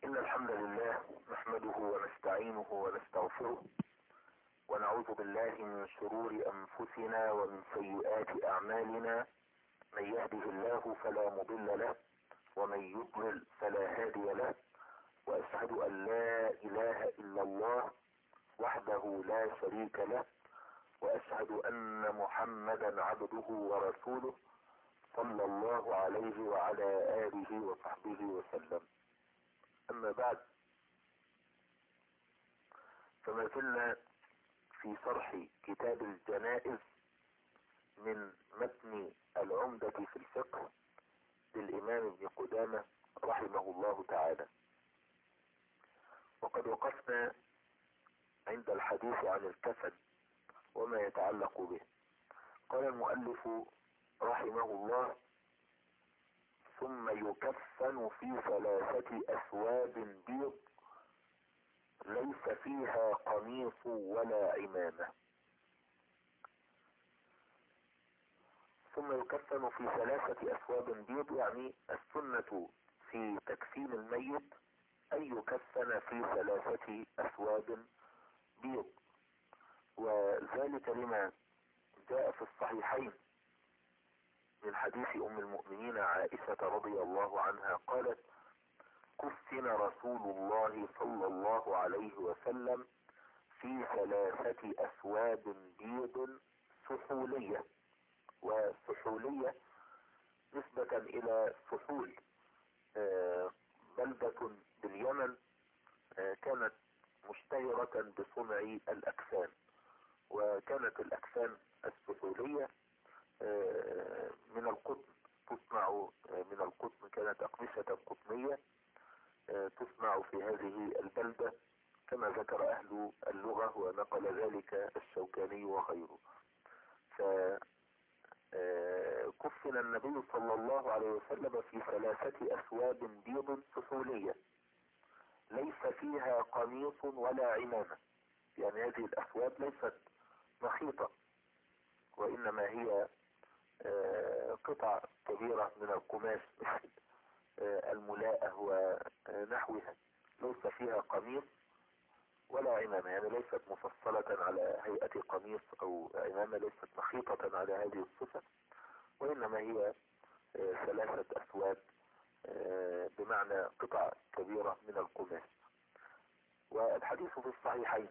إن الحمد لله نحمده ونستعينه ونستغفره ونعوذ بالله من شرور أنفسنا ومن سيئات أعمالنا. من يهده الله فلا مضل له ومن يضلل فلا هادي له، وأشهد أن لا إله إلا الله وحده لا شريك له، وأشهد أن محمدا عبده ورسوله صلى الله عليه وعلى آله وصحبه وسلم. أما بعد، فما زلنا في شرح كتاب الجنائز من متن العمدة في الفقه للإمام ابن قدامة رحمه الله تعالى، وقد وقفنا عند الحديث عن الكفن وما يتعلق به. قال المؤلف رحمه الله: ثم يكفن في 3 أثواب بيض ليس فيها قميص ولا عمامة. ثم يكفن في 3 أثواب بيض، يعني السنة في تكفين الميت أن يكفن في 3 أثواب بيض، وذلك لما جاء في الصحيحين من حديث أم المؤمنين عائشة رضي الله عنها قالت: كفن رسول الله صلى الله عليه وسلم في 3 أثواب بيض سحولية. وسحولية نسبة إلى سحول، بلدة باليمن كانت مشتهرة بصنع الأكفان، وكانت الأكفان السحولية من القطن، تصنع من القطن، كانت أقمشة قطنية تصنع في هذه البلدة كما ذكر أهل اللغة ونقل ذلك الشوكاني وغيره. فكفن النبي صلى الله عليه وسلم في 3 أثواب بيض سحولية ليس فيها قميص ولا عمامة، يعني هذه الأثواب ليست مخيطة، وإنما هي قطع كبيرة من القماش مثل الملاءة ونحوها، ليس فيها قميص ولا عمامة، يعني ليست مفصلة على هيئة قميص أو عمامة، ليست مخيطة على هذه الصفة، وإنما هي 3 أثواب، بمعنى قطع كبيرة من القماش. والحديث في الصحيحين.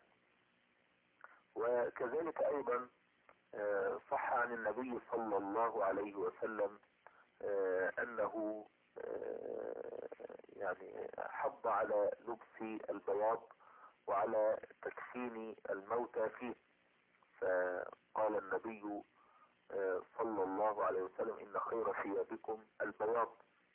وكذلك أيضا صح عن النبي صلى الله عليه وسلم أنه يعني حض على لبس البياض وعلى تكفين الموتى فيه، فقال النبي صلى الله عليه وسلم: إن خير ثيابكم البياض.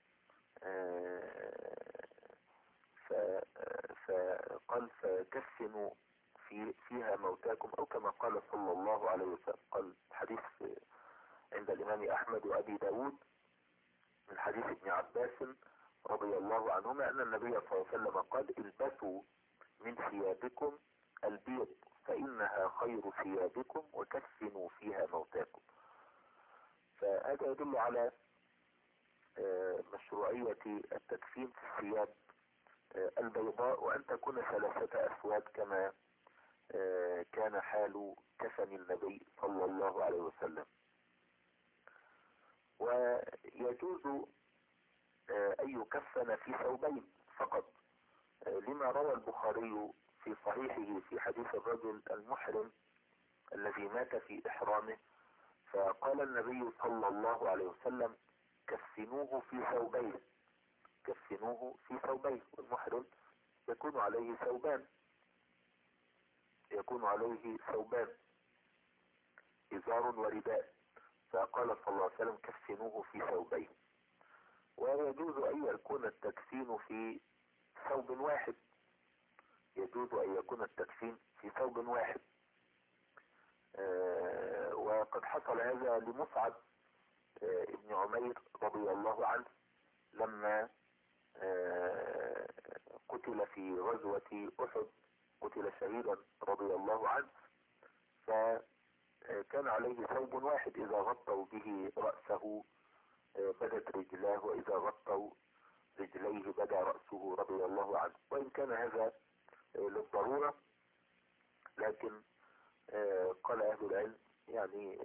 فقال: فكفنوا فيها موتاكم، أو كما قال صلى الله عليه وسلم. قال حديث عند الإمام أحمد وأبي داود من حديث ابن عباس رضي الله عنهما أن النبي صلى الله عليه وسلم قال: البسوا من ثيابكم البيض فإنها خير ثيابكم وكفنوا فيها موتاكم. فهذا يدل على مشروعية التكفين في الثياب البيضاء، وأن تكون 3 أثواب كما كان حال كفن النبي صلى الله عليه وسلم. ويجوز أن يكفن في ثوبين فقط، لما روى البخاري في صحيحه في حديث الرجل المحرم الذي مات في إحرامه، فقال النبي صلى الله عليه وسلم: كفنوه في ثوبين، كفنوه في ثوبين. والمحرم يكون عليه ثوبان، يكون عليه ثوبان، إزار ورداء، فقال صلى الله عليه وسلم: كفنوه في ثوبين. ويجوز أن يكون التكفين في ثوب واحد، يجوز أن يكون التكفين في ثوب واحد. وقد حصل هذا لمصعب ابن عمير رضي الله عنه لما قتل في غزوة أحد، قتل شهيدا رضي الله عنه، فكان عليه ثوب واحد، إذا غطوا به رأسه بدت رجلاه، وإذا غطوا رجليه بدا رأسه رضي الله عنه. كان هذا للضرورة، لكن قال أهل العلم يعني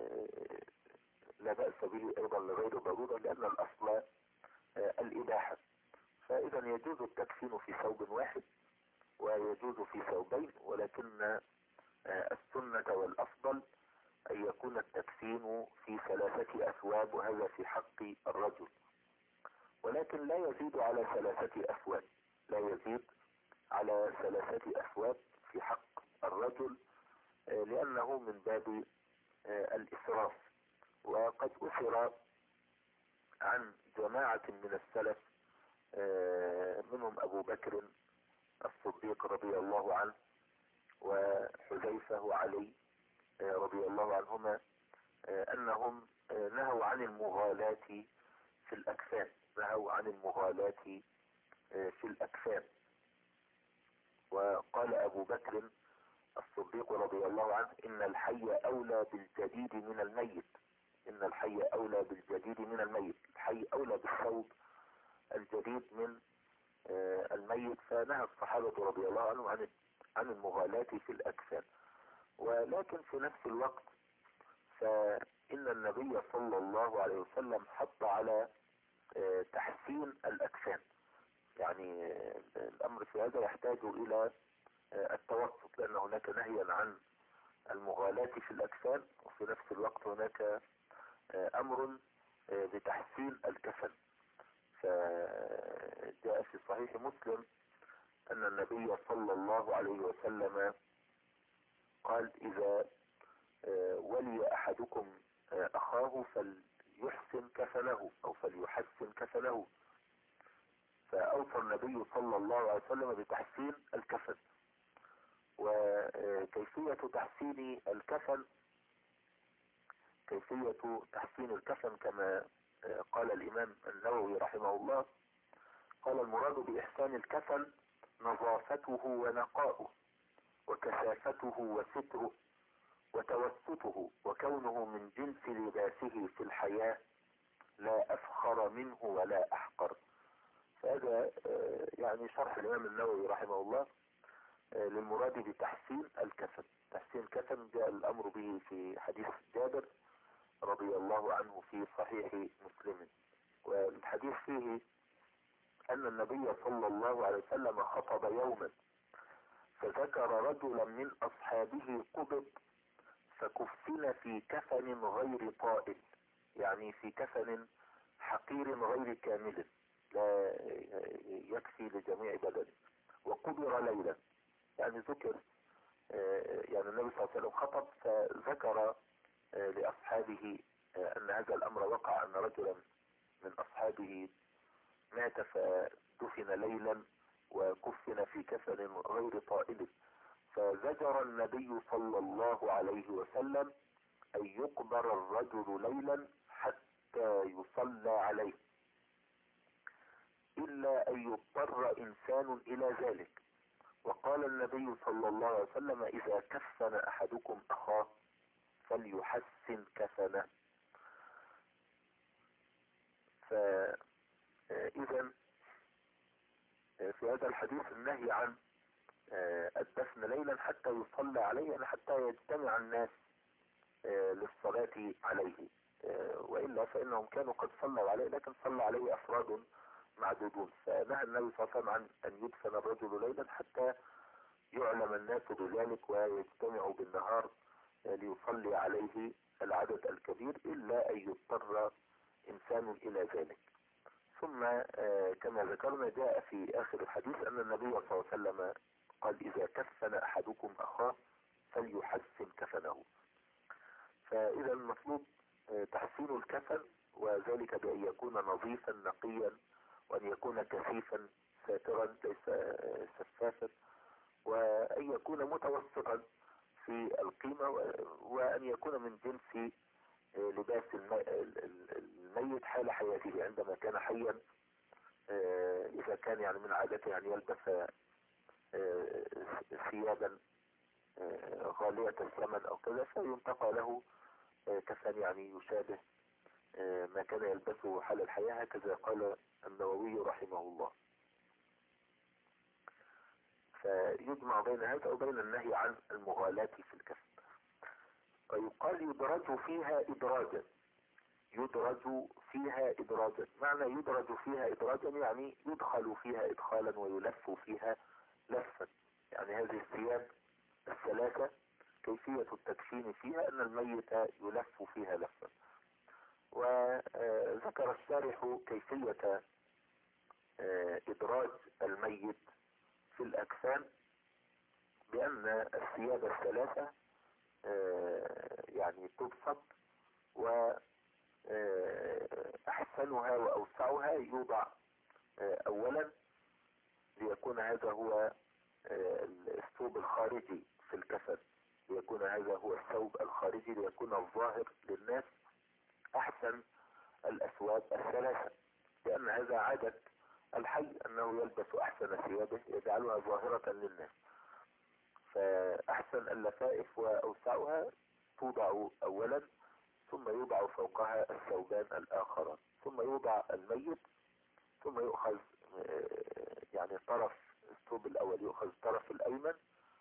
لا بأس به أيضا لغير ضرورة، لأن الأصل الإباحة. فإذا يجوز التكفين في ثوب واحد ويجوز في ثوبين، ولكن السنة والأفضل أن يكون التكفين في 3 أثواب، وهذا في حق الرجل، ولكن لا يزيد على 3 أثواب، لا يزيد على 3 أثواب في حق الرجل، لأنه من باب الإسراف. وقد أثر عن جماعة من السلف منهم أبو بكر الصديق رضي الله عنه وحذيفة وعلي رضي الله عنهما أنهم نهوا عن المغالاة في الأكفان، نهوا عن المغالاة في الأكفان. وقال أبو بكر الصديق رضي الله عنه: إن الحي أولى بالجديد من الميت، إن الحي أولى بالجديد من الميت، الحي أولى بالثوب الجديد من الميت. فنهى الصحابة رضي الله عنهم عن المغالاة في الأكفان. ولكن في نفس الوقت فإن النبي صلى الله عليه وسلم حط على تحسين الأكفان، يعني الأمر في هذا يحتاج إلى التوسط، لأن هناك نهيا عن المغالاة في الأكفان، وفي نفس الوقت هناك أمر بتحسين الكفن. فجاء في صحيح مسلم أن النبي صلى الله عليه وسلم قال: إذا ولي أحدكم أخاه فليحسن كفنه أو فليحسن كفنه. فأوصى النبي صلى الله عليه وسلم بتحسين الكفن. وكيفية تحسين الكفن، كيفية تحسين الكفن كما قال الإمام النووي رحمه الله، قال: المراد بإحسان الكفن نظافته ونقاؤه وكثافته وستره وتوسطه، وكونه من جنس لباسه في الحياة لا أفخر منه ولا أحقر. فهذا يعني شرح الإمام النووي رحمه الله للمراد بتحسين الكفن. تحسين الكفن جاء الأمر به في حديث جابر رضي الله عنه في صحيح مسلم، والحديث فيه أن النبي صلى الله عليه وسلم خطب يوما فذكر رجلا من أصحابه قبض فكفن في كفن غير طائل، يعني في كفن حقير غير كامل لا يكفي لجميع بدنه، وقبر ليلا. يعني ذكر يعني النبي صلى الله عليه وسلم خطب فذكر لأصحابه أن هذا الأمر وقع، أن رجلا من أصحابه مات فدفن ليلا وكفن في كفن غير طائل، فزجر النبي صلى الله عليه وسلم أن يقبر الرجل ليلا حتى يصلى عليه، إلا أن يضطر إنسان إلى ذلك. وقال النبي صلى الله عليه وسلم: إذا كفن أحدكم أخاه فليحسن كفنه. فإذا في هذا الحديث النهي عن الدفن ليلا حتى يصلى عليه، يعني حتى يجتمع الناس للصلاة عليه، وإلا فإنهم كانوا قد صلوا عليه لكن صلى عليه أفراد معدودون. فنهى النبي صلى الله عليه وسلم عن أن يدفن الرجل ليلا حتى يعلم الناس بذلك ويجتمعوا بالنهار ليصلي عليه العدد الكبير، إلا أن يضطر إنسان إلى ذلك. ثم كما ذكرنا جاء في آخر الحديث أن النبي صلى الله عليه وسلم قال: إذا كفن أحدكم أخاه فليحسن كفنه. فإذا المطلوب تحسين الكفن، وذلك بأن يكون نظيفا نقيا، وأن يكون كثيفا ساترا ليس شفافا، وأن يكون متوسطا في القيمة، وأن يكون من جنس لباس الميت حال حياته عندما كان حيا. إذا كان يعني من عادته أن يلبس ثيابا غالية الثمن أو كذا فينتقى له كفن يعني يشابه ما كان يلبسه حال الحياة. هكذا قال النووي رحمه الله. فيجمع بين هذا وبين النهي عن المغالاة في الكفن. ويقال يدرج فيها إدراجا. يدرج فيها إدراجا، معنى يدرج فيها إدراجا يعني يدخل فيها إدخالا ويلف فيها لفا. يعني هذه الثياب الثلاثة كيفية التكفين فيها أن الميت يلف فيها لفا. وذكر الشارح كيفية إدراج الميت في الأكفان بأن الثياب الثلاثة يعني تبسط، وأحسنها وأوسعها يوضع أولا ليكون هذا هو الثوب الخارجي في الكفن، ليكون هذا هو الثوب الخارجي ليكون الظاهر للناس أحسن الأثواب الثلاثة، لأن هذا عادة الحي أنه يلبس أحسن ثيابه يجعلها ظاهرة للناس. فأحسن اللفائف وأوسعها توضع أولا، ثم يوضع فوقها الثوبان الآخران، ثم يوضع الميت، ثم يؤخذ يعني طرف الثوب الأول يؤخذ الطرف الأيمن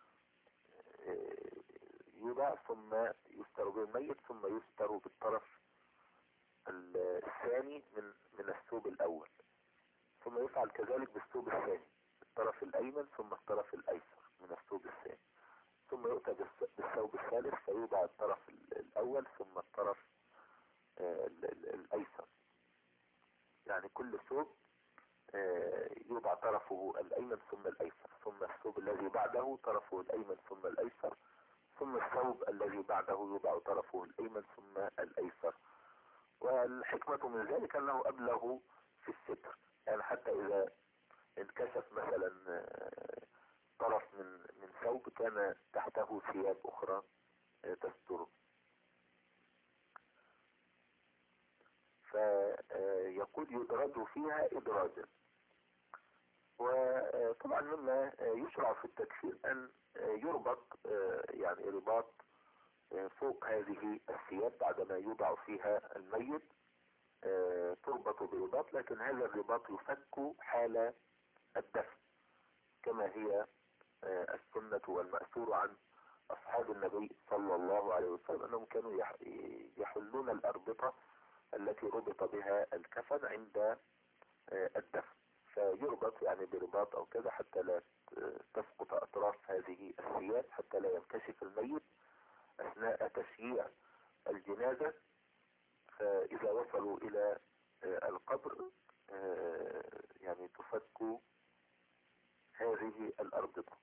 يوضع، ثم يستر به الميت، ثم يستر بالطرف الثاني من الثوب الأول، ثم يفعل كذلك بالثوب الثاني الطرف الأيمن، ثم الطرف الأيسر من الثوب الثاني، ثم يؤتى بالثوب الثالث فيوضع الطرف الأول ثم الطرف الأيسر. يعني كل ثوب يوضع طرفه الأيمن ثم الأيسر، ثم الثوب الذي بعده طرفه الأيمن ثم الأيسر، ثم الثوب الذي بعده يوضع طرفه الأيمن ثم الأيسر. والحكمة من ذلك أنه أبلغ في الستر، يعني حتى إذا انكشف مثلا طرف من ثوب كان تحته ثياب أخرى تستره. فيقول يدرج فيها إدراجا. وطبعا مما يشرع في التكفير أن يربط يعني رباط فوق هذه الثياب بعدما يوضع فيها الميت، تربط برباط، لكن هذا الرباط يفك حال الدفن كما هي السنة والمأثور عن أصحاب النبي صلى الله عليه وسلم أنهم كانوا يحلون الأربطة التي ربط بها الكفن عند الدفن، فيربط يعني برباط أو كذا حتى لا تسقط أطراف هذه الثياب، حتى لا ينكشف الميت أثناء تشييع الجنازة. فإذا وصلوا إلى القبر يعني تفك هذه الأربطة.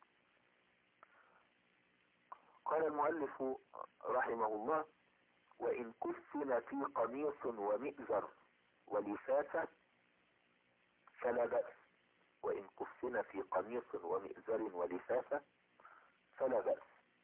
قال المؤلف رحمه الله: وإن كفن في قميص ومئزر ولفافة فلا بأس. وإن كفن في قميص ومئزر ولفافة فلا بأس.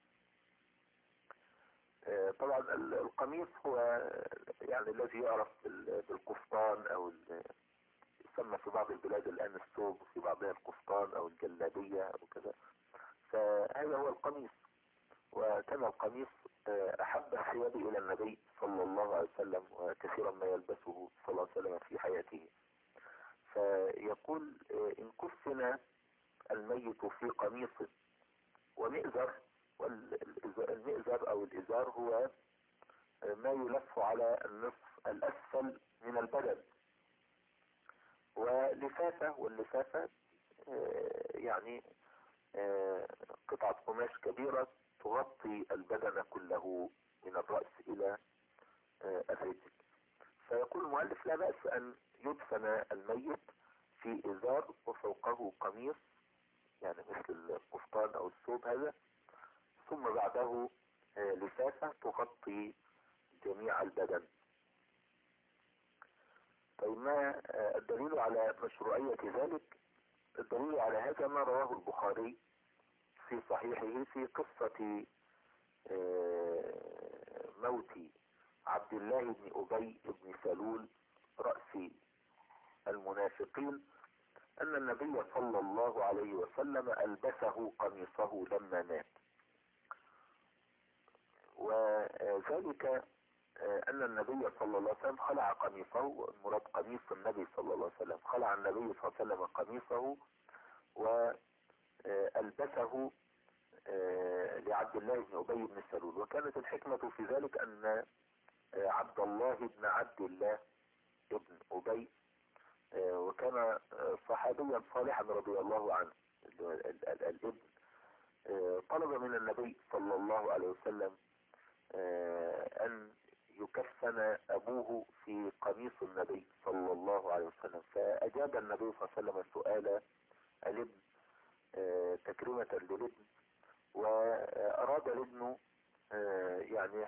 طبعا القميص هو يعني الذي يعرف بالقفطان أو يسمى في بعض البلاد الآن الثوب، وفي بعضها القفطان أو الجلابية أو كذا، فهذا هو القميص. وكان القميص أحب الثياب إلى النبي صلى الله عليه وسلم، وكثيرا ما يلبسه صلى الله عليه وسلم في حياته. فيقول إن كفن الميت في قميص ومئزر، والمئزر أو الإزار هو ما يلف على النصف الأسفل من البدن، ولفافة، واللفافة يعني قطعة قماش كبيرة تغطي البدن كله من الرأس إلى الرجل. فيقول المؤلف: لا بأس أن يدفن الميت في إزار وفوقه قميص، يعني مثل القفطان أو الثوب هذا، ثم بعده لفافة تغطي جميع البدن. طيب ما الدليل على مشروعية ذلك؟ الدليل على هذا ما رواه البخاري في صحيحه في قصة موت عبد الله بن أبي بن سلول رأس المنافقين، أن النبي صلى الله عليه وسلم ألبسه قميصه لما مات. وذلك أن النبي صلى الله عليه وسلم خلع قميصه، المراد قميص النبي صلى الله عليه وسلم، خلع النبي صلى الله عليه وسلم قميصه فألبسه لعبد الله بن أبي بن سلول. وكانت الحكمة في ذلك أن عبد الله بن عبد الله ابن أبي وكان صحابيا صالحا رضي الله عنه الابن، طلب من النبي صلى الله عليه وسلم أن يكفن أبوه في قميص النبي صلى الله عليه وسلم. فأجاب النبي صلى الله عليه وسلم سؤال الابن تكريمة للابن، وأراد الابن يعني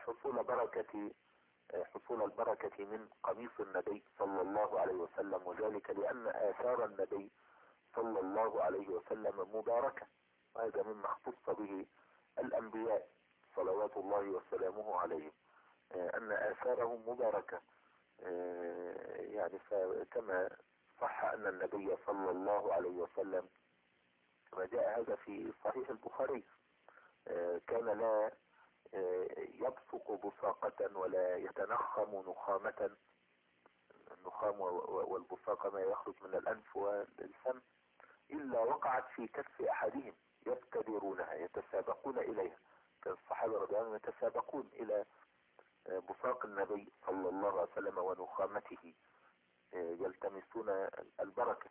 حصول البركة من قميص النبي صلى الله عليه وسلم، وذلك لأن آثار النبي صلى الله عليه وسلم مباركة، وهذا مما اختص به الأنبياء صلوات الله وسلامه عليهم، أن آثارهم مباركة. يعني كما صح أن النبي صلى الله عليه وسلم كما جاء هذا في صحيح البخاري كان لا يبصق بصاقة ولا يتنخم نخامة. النخام والبصاقة ما يخرج من الأنف والفم إلا وقعت في كف أحدهم يبتدرونها يتسابقون إليها. كان الصحابة رضي الله عنهم يتسابقون إلى بصاق النبي صلى الله عليه وسلم ونخامته يلتمسون البركة.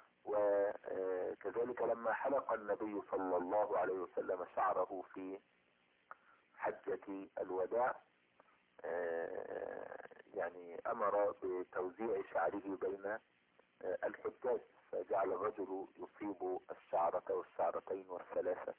وكذلك لما حلق النبي صلى الله عليه وسلم شعره في حجة الوداع يعني أمر بتوزيع شعره بين الحجاج، فجعل الرجل يصيب الشعرة والشعرتين والثلاثة،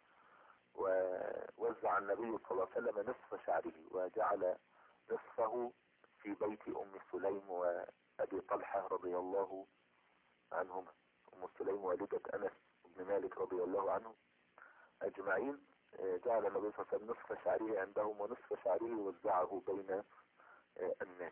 ووزع النبي صلى الله عليه وسلم نصف شعره وجعل نصفه في بيت أم سليم وأبي طلحة رضي الله عنهما. أم سليم والدة أنس بن مالك رضي الله عنه أجمعين. جعل النبي صلى الله عليه وسلم نصف شعره عندهم ونصف شعره وزعه بين الناس.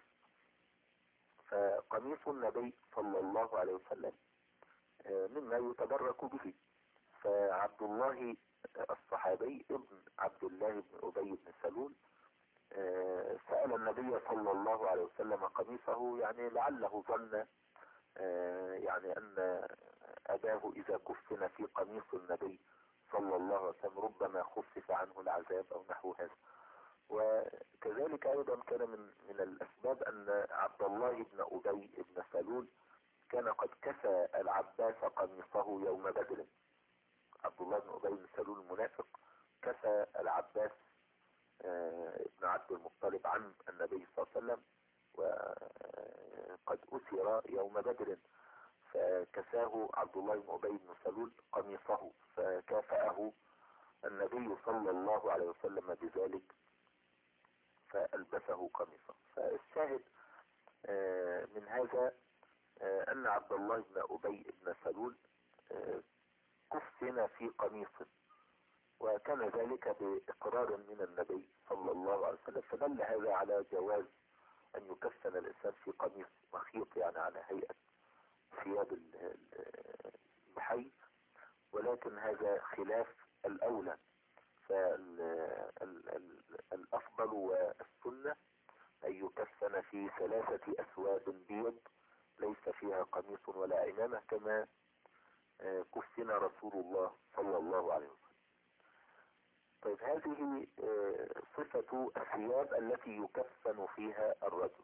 فقميص النبي صلى الله عليه وسلم مما يتبرك به. فعبد الله الصحابي ابن عبد الله بن أبي بن سلول سأل النبي صلى الله عليه وسلم قميصه، يعني لعله ظن يعني أن أباه إذا كفن في قميص النبي صلى الله عليه وسلم ربما خفف عنه العذاب أو نحو هذا. وكذلك أيضا كان من الأسباب أن عبد الله بن أبي بن سلول كان قد كسى العباس قميصه يوم بدر. عبد الله بن أبي بن سلول المنافق كسى العباس ابن عبد المطلب عن النبي صلى الله عليه وسلم، وقد أسر يوم بدر، فكساه عبد الله بن أبي بن سلول قميصه، فكافأه النبي صلى الله عليه وسلم بذلك فألبسه قميصه. فالشاهد من هذا أن عبد الله بن أبي بن سلول كفن في قميصه، وكان ذلك بإقرار من النبي صلى الله عليه وسلم، فدل هذا على جواز أن يكفن الإنسان في قميص مخيط، يعني على هيئة ثياب الحي، ولكن هذا خلاف الأولى. فالأفضل والسنة أن يكفن في 3 أثواب بيض ليس فيها قميص ولا عمامة، كما كفن رسول الله صلى الله عليه وسلم. طيب، هذه صفة الثياب التي يكفن فيها الرجل.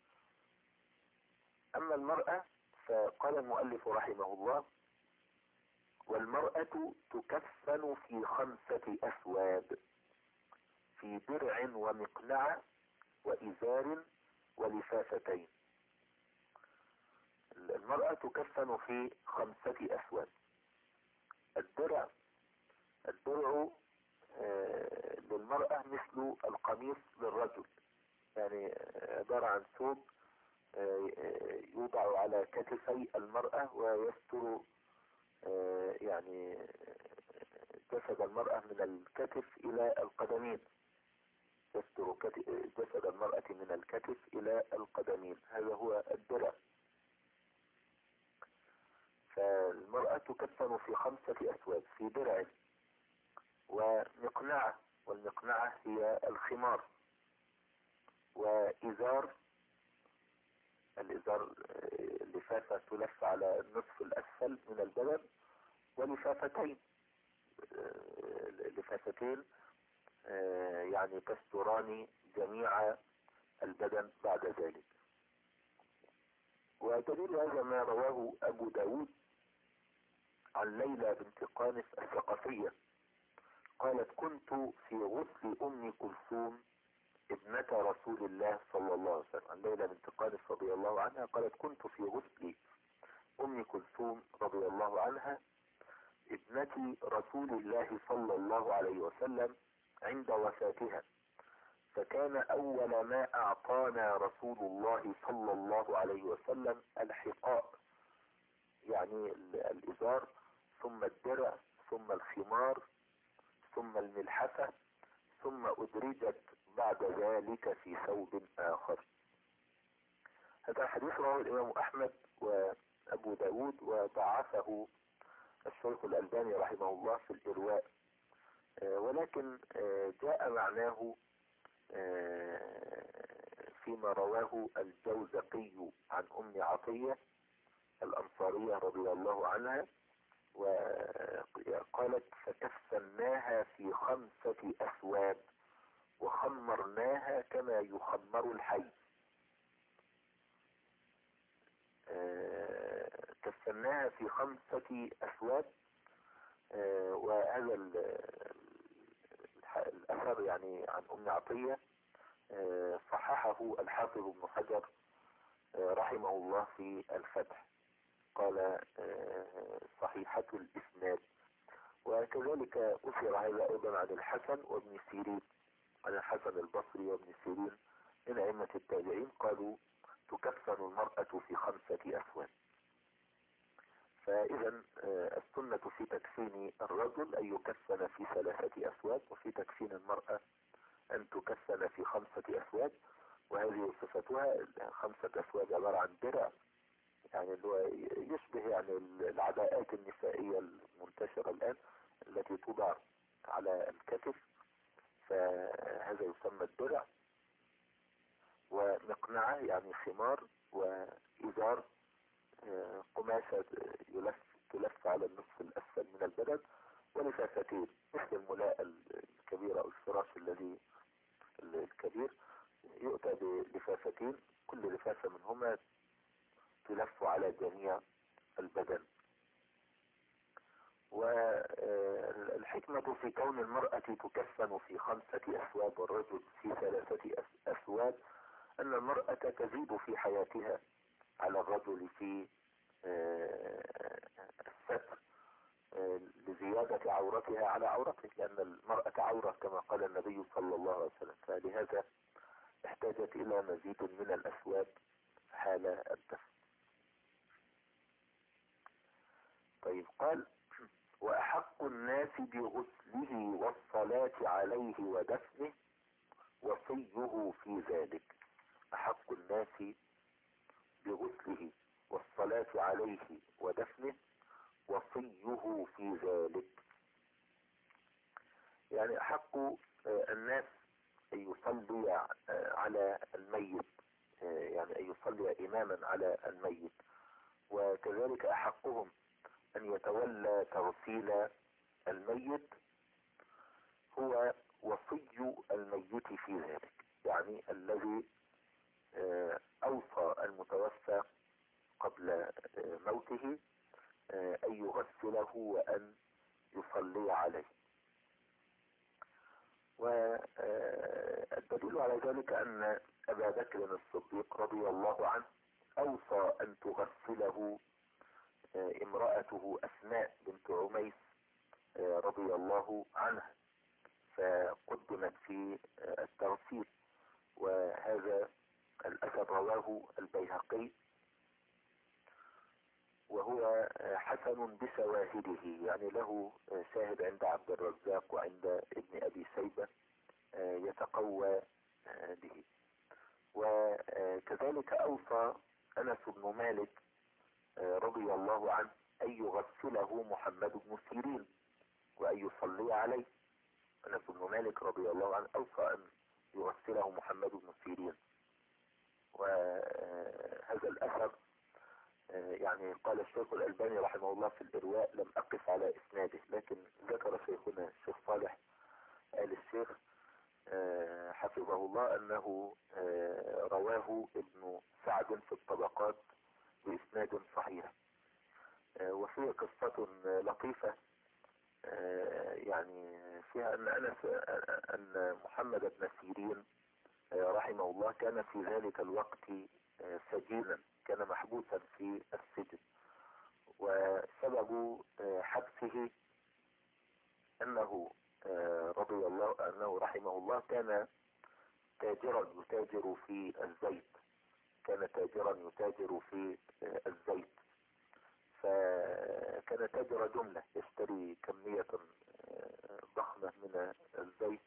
أما المرأة فقال المؤلف رحمه الله: والمرأة تكفن في 5 أثواب، في درع ومقنعة وإزار ولفافتين. المرأة تكفن في 5 أثواب. الدرع للمرأة مثل القميص للرجل، يعني عبارة عن ثوب يوضع على كتفي المرأة ويستر يعني جسد المرأة من الكتف إلى القدمين، يستر جسد المرأة من الكتف إلى القدمين، هذا هو الدرع. فالمرأة تكفن في 5 أثواب، في درع ومقنعة، والمقنعة هي الخمار، وإزار، الإزار لفافة تلف على النصف الأسفل من البدن، ولفافتين لفافتين يعني تستران جميع البدن بعد ذلك. ودليل هذا ما رواه أبو داود عن ليلى بنت قانس الثقفية قالت: كنت في غسل أم كلثوم ابنة رسول الله صلى الله عليه وسلم. عن ليلى بنت قانس رضي الله عنها قالت: كنت في غسل أم كلثوم رضي الله عنها ابنة رسول الله صلى الله عليه وسلم عند وفاتها، فكان أول ما أعطانا رسول الله صلى الله عليه وسلم الحقاء، يعني الإزار، ثم الدرع، ثم الخمار، ثم الملحفة، ثم أدرجت بعد ذلك في ثوب آخر. هذا الحديث رواه الإمام أحمد وأبو داود، وضعفه الشيخ الألباني رحمه الله في الإرواء، ولكن جاء معناه فيما رواه الجوزقي عن أم عطية الأنصارية رضي الله عنها، وقالت: فكفناها في 5 أثواب وخمرناها كما يخمر الحي. كفناها في 5 أثواب، وهذا الأثر يعني عن أم عطية صححه الحافظ ابن حجر رحمه الله في الفتح، قال صحيحة الإسناد. وكذلك أثر هذا أيضا عن الحسن وابن سيرين، عن الحسن البصري وابن سيرين من أئمة التابعين قالوا: تكفن المرأة في 5 أثواب. فإذا السنة في تكفين الرجل أن يكفن في 3 أثواب، وفي تكفين المرأة أن تكفن في 5 أثواب. وهذه صفتها 5 أثواب عبارة عن درع، يعني اللي هو يشبه يعني العباءات النسائية المنتشرة الآن التي توضع على الكتف، فهذا يسمى الدرع. ومقنعة يعني خمار، وإزار قماشة تلف على النصف الأسفل من البدن، ولفافتين مثل الملاء الكبير أو الفراش الذي الكبير، يؤتى بلفافتين كل لفافة منهما تلف على جميع البدن. والحكمة في كون المرأة تكفن في 5 أثواب والرجل في 3 أثواب أن المرأة تزيد في حياتها على الرجل في الستر لزيادة عورتها على عورته، لأن المرأة عورة كما قال النبي صلى الله عليه وسلم، فلهذا احتاجت إلى مزيد من الأثواب حال الدفن. طيب، قال: وأحق الناس بغسله والصلاة عليه ودفنه وصيه في ذلك. أحق الناس بغسله والصلاة عليه ودفنه وصيه في ذلك، يعني أحق الناس أن يصلي على الميت، يعني أن يصلي إماما على الميت، وكذلك أحقهم أن يتولى تغسيل الميت هو وصي الميت في ذلك، يعني الذي أوصى المتوفى قبل موته أن يغسله وأن يصلي عليه. والدليل على ذلك أن أبا بكر الصديق رضي الله عنه أوصى أن تغسله امرأته أسماء بنت عميس رضي الله عنها، فقدمت في التغسيل. وهذا الأثر رواه البيهقي، وهو حسن بشواهده، يعني له شاهد عند عبد الرزاق وعند ابن أبي شيبة يتقوى به. وكذلك أوصى أنس بن مالك رضي الله عنه أن يغسله محمد بن سيرين وأن يصلي عليه. أنس بن مالك رضي الله عنه أوصى أن يغسله محمد بن سيرين. وهذا الأثر يعني قال الشيخ الألباني رحمه الله في الإرواء: لم أقف على إسناده، لكن ذكر شيخ الله أنه رواه ابن سعد في الطبقات بإسناد صحيح. وفيه قصة لطيفة يعني فيها أن محمد بن سيرين رحمه الله كان في ذلك الوقت سجينا، كان محبوسا في السجن، وسبب حبسه أنه أنه رحمه الله كان تاجرا يتاجر في الزيت، كان تاجرا يتاجر في الزيت، فكان تاجر جملة يشتري كمية ضخمة من الزيت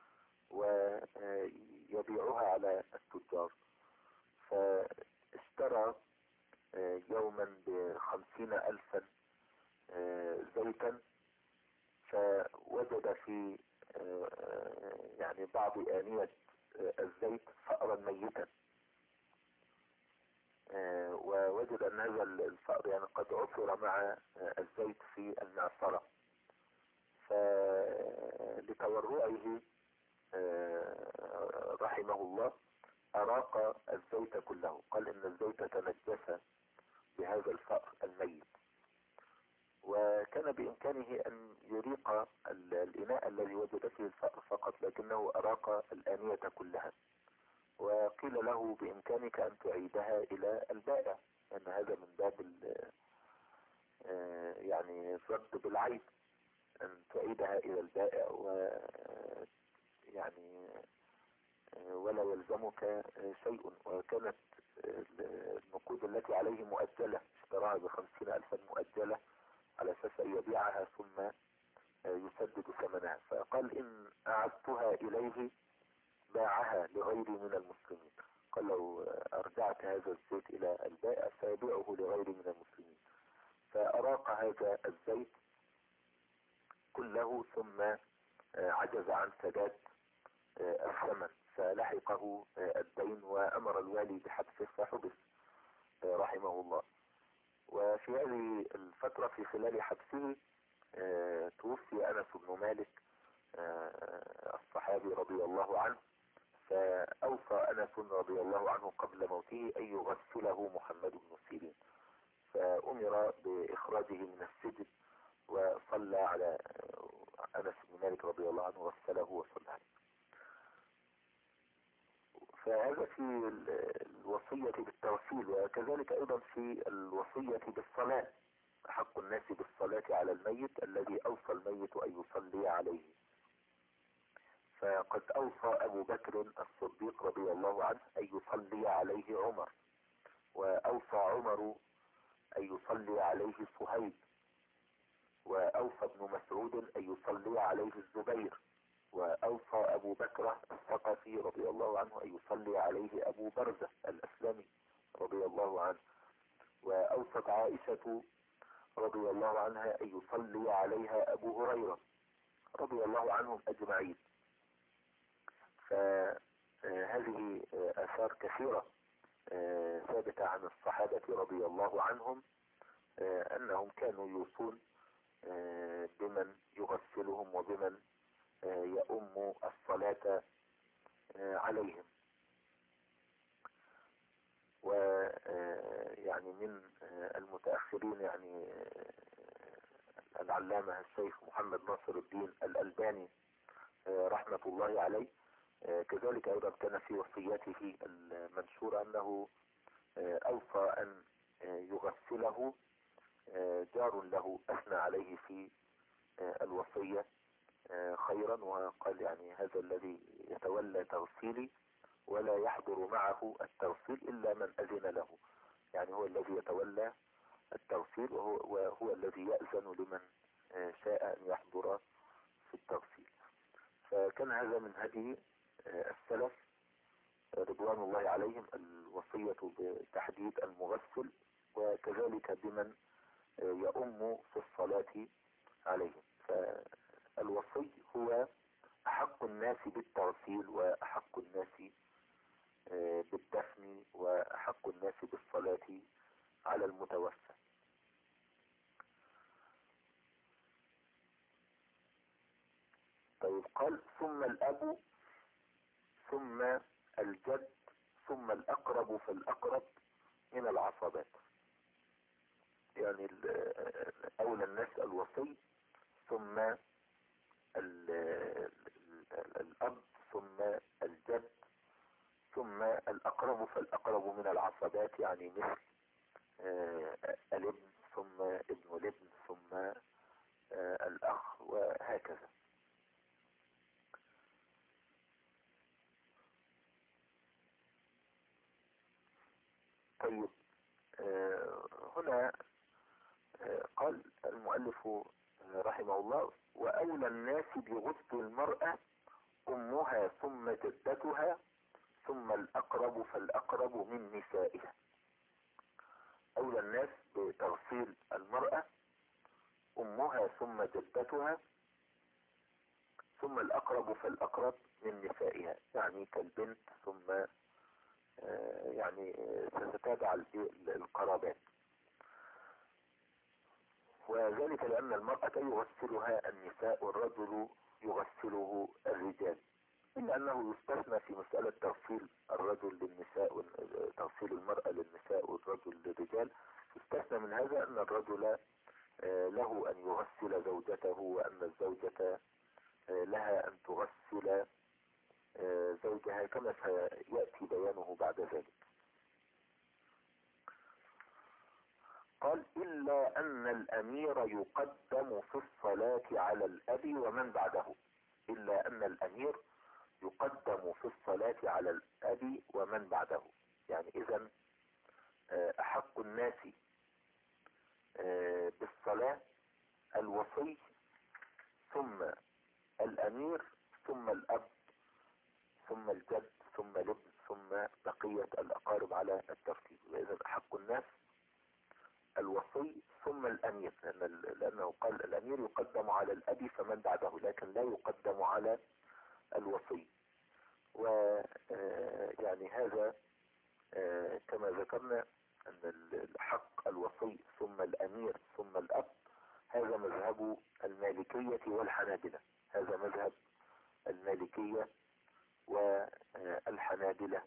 ويبيعها على التجار. فاشترى يوما ب50,000 زيتا، فوجد في يعني بعض آنية الزيت فأرا ميتا، ووجد أن هذا الفأر يعني قد عصر مع الزيت في المعصرة، فلتورعه رحمه الله أراق الزيت كله، قال إن الزيت تنجس بهذا الفأر الميت، وكان بإمكانه أن يريق الإناء الذي وجد فيه الفأر فقط، لكنه أراق الآنية كلها، وقيل له بإمكانك أن تعيدها إلى البائع، أن هذا من باب يعني الرد بالعيب، أن تعيدها إلى البائع يعني ولا يلزمك شيء. وكانت النقود التي عليه مؤجلة، اشتراها ب50,000 مؤجلة على أساس أن يبيعها ثم يسدد ثمنها، فقال إن أعدتها إليه باعها لغيري من المسلمين، قال لو أرجعت هذا الزيت إلى البائع سيبيعه لغيري من المسلمين، فأراق هذا الزيت كله ثم عجز عن سداد الثمن، فلحقه الدين وأمر الوالي بحبسه فحبس رحمه الله. وفي هذه الفترة في خلال حبسه توفي أنس بن مالك الصحابي رضي الله عنه، فأوصى أنس رضي الله عنه قبل موته أن يغسله محمد بن سيرين، فأمر بإخراجه من السجن وصلى على أنس بن مالك رضي الله عنه، غسله وصلى عليه. فهذا في الوصية بالتوسيل، وكذلك أيضا في الوصية بالصلاة، حق الناس بالصلاة على الميت الذي أوصى الميت أن يصلي عليه. فقد أوصى أبو بكر الصديق رضي الله عنه أن يصلي عليه عمر، وأوصى عمر أن يصلي عليه صهيب، وأوصى ابن مسعود أن يصلي عليه الزبير، وأوصى أبو بكر الثقفي رضي الله عنه أن يصلي عليه أبو برزة الأسلمي رضي الله عنه، وأوصت عائشة رضي الله عنها أن يصلي عليها أبو هريرة رضي الله عنهم أجمعين. فهذه آثار كثيرة ثابتة عن الصحابة رضي الله عنهم أنهم كانوا يوصون بمن يغسلهم وبمن يؤم الصلاة عليهم. ويعني من المتأخرين يعني العلامة الشيخ محمد ناصر الدين الألباني رحمة الله عليه، كذلك أيضا كان في وصيته المنشورة أنه أوصى أن يغسله جار له أثنى عليه في الوصية خيرا، وقال يعني هذا الذي يتولى تغسيلي ولا يحضر معه التغسيل إلا من أذن له، يعني هو الذي يتولى التغسيل وهو الذي يأذن لمن شاء أن يحضر في التغسيل. فكان هذا من هدي السلف رضوان الله عليهم الوصية بتحديد المغسل، وكذلك بمن يؤم في الصلاة عليهم. فالوصي هو أحق الناس بالتغسيل وأحق الناس بالدفن وأحق الناس بالصلاة على المتوفى. طيب قال ثم ثم الجد ثم الأقرب فالأقرب من العصبات. يعني أولى الناس الوصي، ثم الأب، ثم الجد، ثم الأقرب فالأقرب من العصبات، يعني مثل الابن ثم ابن الابن ثم الأخ وهكذا. طيب، هنا قال المؤلف رحمه الله: وأولى الناس بغسل المرأة أمها ثم جدتها ثم الأقرب فالأقرب من نسائها. أولى الناس بتغسيل المرأة أمها ثم جدتها ثم الأقرب فالأقرب من نسائها، يعني كالبنت، ثم يعني ستتابع القرابات. وذلك لأن المرأة يغسلها النساء والرجل يغسله الرجال، إلا أنه يستثنى في مسألة تغسيل الرجل للنساء، تغسيل المرأة للنساء والرجل للرجال. يستثنى من هذا أن الرجل له أن يغسل زوجته، وأن الزوجة لها أن تغسل زوجها، كما سيأتي بيانه بعد ذلك. قال: إلا أن الأمير يقدم في الصلاة على الأب ومن بعده. إلا أن الأمير يقدم في الصلاة على الأب ومن بعده. يعني إذن أحق الناس بالصلاة الوصي، ثم الأمير، ثم الأب، ثم الجد، ثم الابن، ثم بقية الأقارب على الترتيب. إذن أحق الناس الوصي ثم الأمير، لأنه قال الأمير يقدم على الأب فمن بعده، لكن لا يقدم على الوصي. ويعني هذا كما ذكرنا أن الحق الوصي ثم الأمير ثم الأب، هذا مذهب المالكية والحنابلة. هذا مذهب المالكية والحنابلة.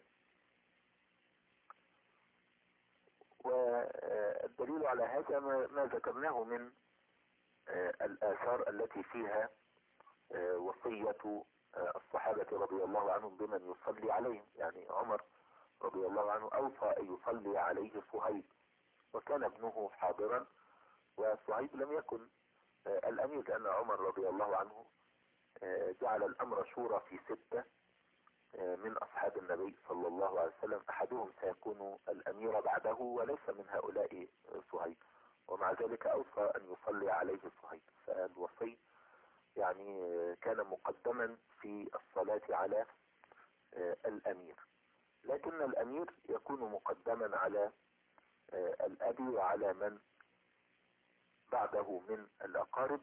والدليل على هذا ما ذكرناه من الآثار التي فيها وصية الصحابة رضي الله عنهم بمن يصلي عليهم. يعني عمر رضي الله عنه أوصى أن يصلي عليه صهيب، وكان ابنه حاضرا، وصهيب لم يكن الأمير، لأن عمر رضي الله عنه جعل الأمر شورى في 6 من أصحاب النبي صلى الله عليه وسلم، أحدهم سيكون الأمير بعده وليس من هؤلاء صهيب، ومع ذلك أوصى أن يصلي عليه صهيب. فالوصي يعني كان مقدما في الصلاة على الأمير، لكن الأمير يكون مقدما على الأب وعلى من بعده من الأقارب.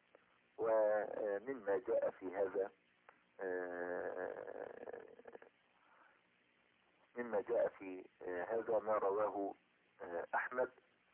ومما جاء في هذا ما رواه أحمد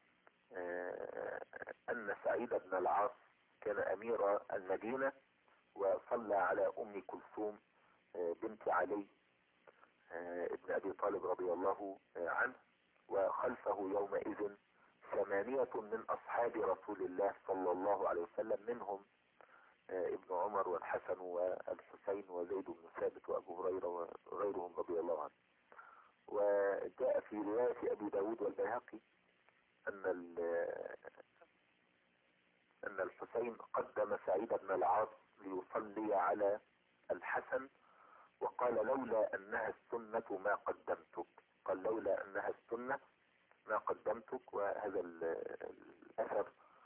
أن سعيد بن العاص كان أمير المدينة، وصلى على أم كلثوم بنت علي ابن أبي طالب رضي الله عنه، وخلفه يومئذ 8 من أصحاب رسول الله صلى الله عليه وسلم، منهم ابن عمر والحسن والحسين وزيد بن ثابت وأبو هريرة وغيرهم رضي الله عنه. وجاء في رواية أبي داود والبيهقي أن الحسين قدم سعيد بن العاص ليصلي على الحسن، وقال: لولا أنها السنة ما قدمتك. قال: لولا أنها السنة ما قدمتك. وهذا الأثر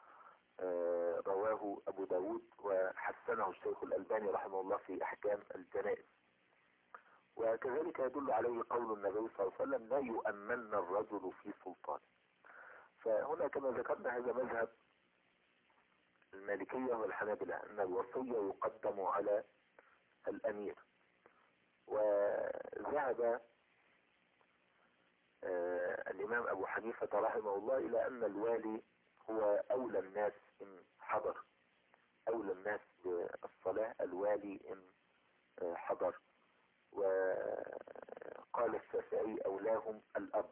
رواه أبو داود وحسنه الشيخ الألباني رحمه الله في أحكام الجنائز. وكذلك يدل عليه قول النبي صلى الله عليه وسلم: لا يؤمن الرجل في سلطان. فهنا كما ذكرنا هذا مذهب المالكية والحنابلة، أن الوصي يقدم على الأمير. وذهب الإمام أبو حنيفة رحمه الله إلى أن الوالي هو أولى الناس إن حضر، أولى الناس بالصلاة الوالي إن حضر. وقال الشافعي أولاهم الأب.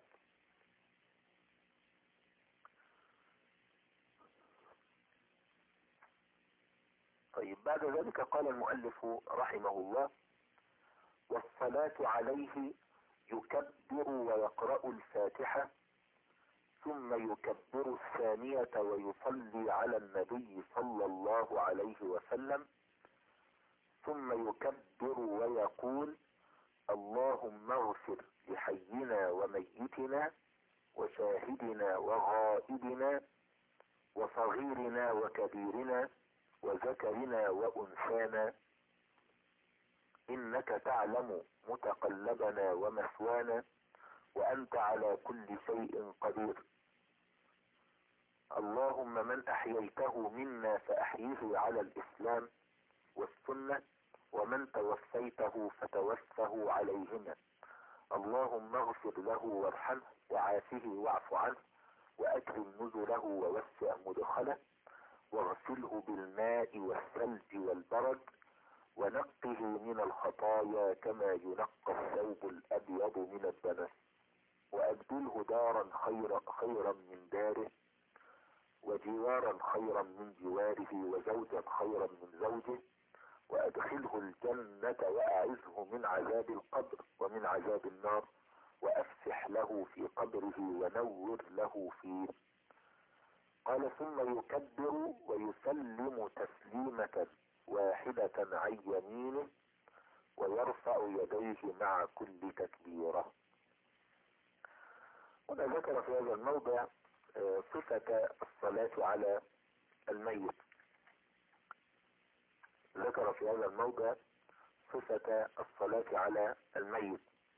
طيب بعد ذلك قال المؤلف رحمه الله: والصلاة عليه يكبر ويقرأ الفاتحة، ثم يكبر الثانية ويصلي على النبي صلى الله عليه وسلم، ثم يكبر ويقول: اللهم اغفر لحينا وميتنا وشاهدنا وغائبنا وصغيرنا وكبيرنا وذكرنا وأنثانا، إنك تعلم متقلبنا ومثوانا، وأنت على كل شيء قدير. اللهم من أحييته منا فأحيه على الإسلام والسنة، ومن توفيته فتوفه عليهما. اللهم اغفر له وارحمه وعافه واعف عنه وأكرم نزله ووسع مدخله، واغسله بالماء والثلج والبرد، ونقه من الخطايا كما ينقى الثوب الأبيض من الدنس، وأبدله دارا خيرا من داره، وجوارا خيرا من جواره، وزوجا خيرا من زوجه، وأدخله الجنة وأعزه من عذاب القبر ومن عذاب النار، وأفسح له في قبره ونور له فيه. قال: ثم يكبر ويسلم تسليمة واحدة عن يمينه، ويرفع يديه مع كل تكبيرة. هنا ذكر في هذا الموضع صفة الصلاة على الميت. ذكر في هذا الموضع صفة الصلاة على الميت.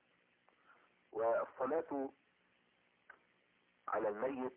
والصلاة على الميت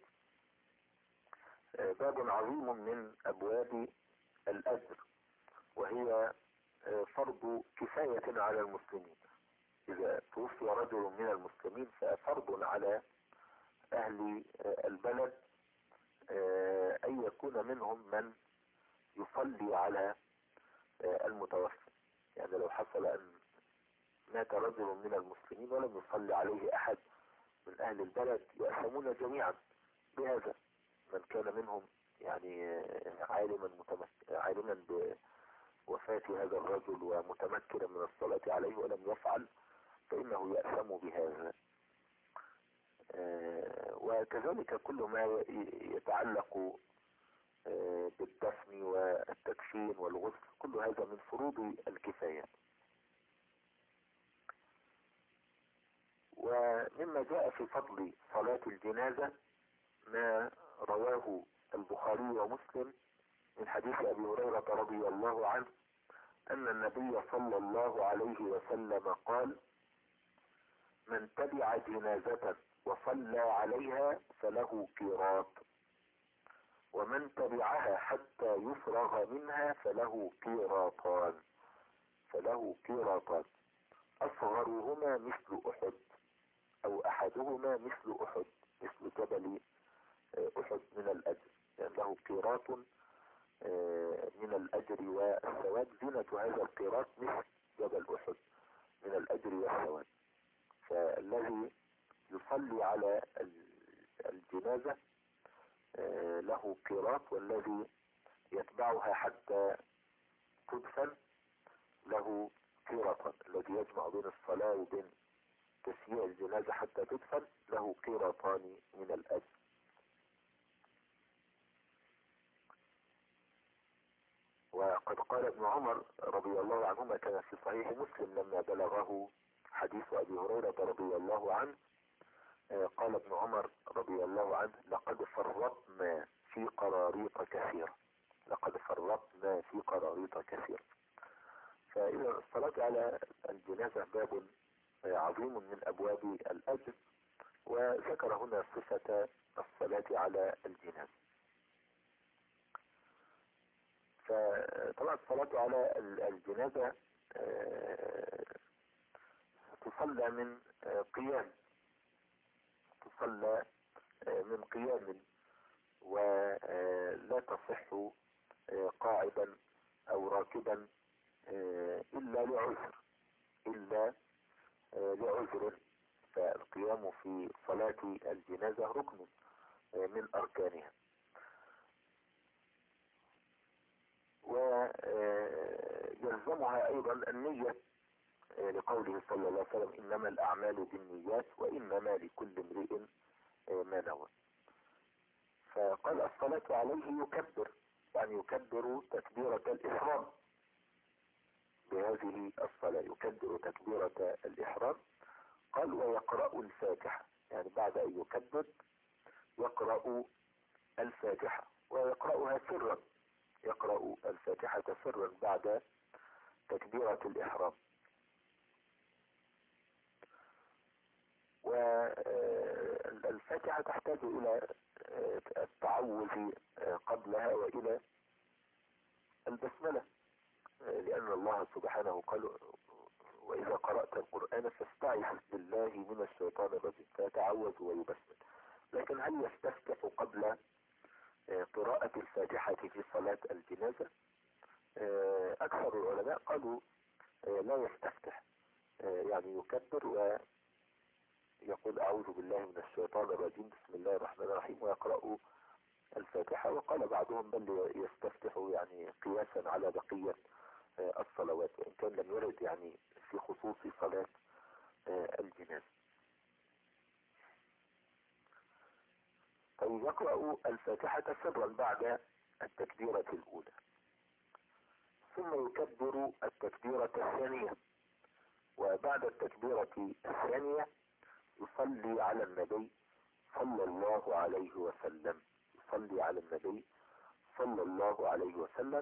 باب عظيم من أبواب الأجر، وهي فرض كفاية على المسلمين. إذا توفي رجل من المسلمين ففرض على أهل البلد أن يكون منهم من يصلي على المتوفى. يعني لو حصل أن مات رجل من المسلمين ولم يصلي عليه أحد من أهل البلد يأثمون جميعا بهذا. من كان منهم يعني عالما بوفاة هذا الرجل ومتمكنا من الصلاة عليه ولم يفعل، فإنه يأثم بهذا. وكذلك كل ما يتعلق بالدفن والتكفين والغسل، كل هذا من فروض الكفاية. ومما جاء في فضل صلاة الجنازة ما رواه البخاري ومسلم من حديث أبي هريرة رضي الله عنه أن النبي صلى الله عليه وسلم قال: من تبع جنازة وصلى عليها فله قيراط، ومن تبعها حتى يفرغ منها فله قيراطان أصغرهما مثل أحد، أو أحدهما مثل أحد، مثل جبل أحد من الأجر. يعني له قيراط من الأجر والثواب. زينة هذا القيراط مثل جبل أحد من الأجر والثواب. فالذي يصلي على الجنازة له قيراط، والذي يتبعها حتى تدفن له قيراطان. الذي يجمع بين الصلاة وبين تسيير الجنازة حتى تدفن له قيراطان من الأجر. وقد قال ابن عمر رضي الله عنهما كما في صحيح مسلم لما بلغه حديث أبي هريرة رضي الله عنه، قال ابن عمر رضي الله عنه: لقد فرطنا في قراريط كثيرة. فإذا الصلاة على الجنازة باب عظيم من أبواب الأجر. وذكر هنا صفة الصلاة على الجنازة. فطبعا الصلاة على الجنازة تصلى من قيام، ولا تصح قاعدا أو راكبا إلا لعذر. إلا لعذر، فالقيام في صلاة الجنازة ركن من أركانها. ويلزمها أيضا النية لقوله صلى الله عليه وسلم إنما الأعمال بالنيات وإنما لكل امرئ ما نوى. فقال الصلاة عليه يكبر، يعني يكبر تكبيرة الإحرام بهذه الصلاة، يكبر تكبيرة الإحرام. قال ويقرأ الفاتحة، يعني بعد أن يكبر يقرأ الفاتحة، ويقرأها سرا، يقرأ الفاتحة سرا بعد تكبيرة الإحرام. والفاتحة تحتاج إلى التعوذ قبلها وإلى البسملة، لأن الله سبحانه قال وإذا قرأت القرآن فاستعذ بالله من الشيطان الرجيم، فتعوذ ويبسمل. لكن هل يستفتح قبل قراءة الفاتحة في صلاة الجنازة؟ أكثر العلماء قالوا لا يستفتح، يعني يكبر ويقول أعوذ بالله من الشيطان الرجيم بسم الله الرحمن الرحيم ويقرأ الفاتحة. وقال بعضهم بل يستفتح يعني قياسا على بقية الصلوات، وإن كان لم يرد يعني في خصوص صلاة الجنازة. طيب يقرأ الفاتحة سرا بعد التكبيرة الأولى، ثم يكبر التكبيرة الثانية، وبعد التكبيرة الثانية يصلي على النبي صلى الله عليه وسلم، يصلي على النبي صلى الله عليه وسلم.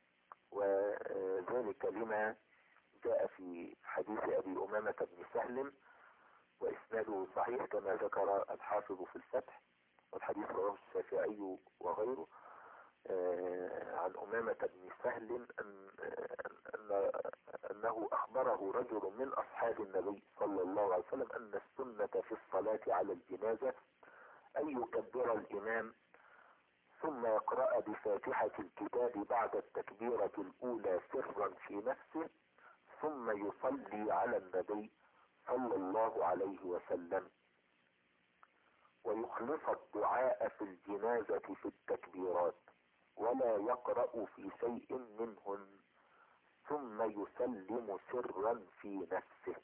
وذلك لما جاء في حديث أبي أمامة بن سهل وإسناده صحيح كما ذكر الحافظ في الفتح، والحديث رواه الشافعي وغيره، عن أمامة بن سهل أنه أخبره رجل من أصحاب النبي صلى الله عليه وسلم أن السنة في الصلاة على الجنازة أن يكبر الإمام ثم يقرأ بفاتحة الكتاب بعد التكبيرة الأولى سرا في نفسه، ثم يصلي على النبي صلى الله عليه وسلم، ويخلص الدعاء في الجنازة في التكبيرات ولا يقرأ في شيء منهن، ثم يسلم سرا في نفسه.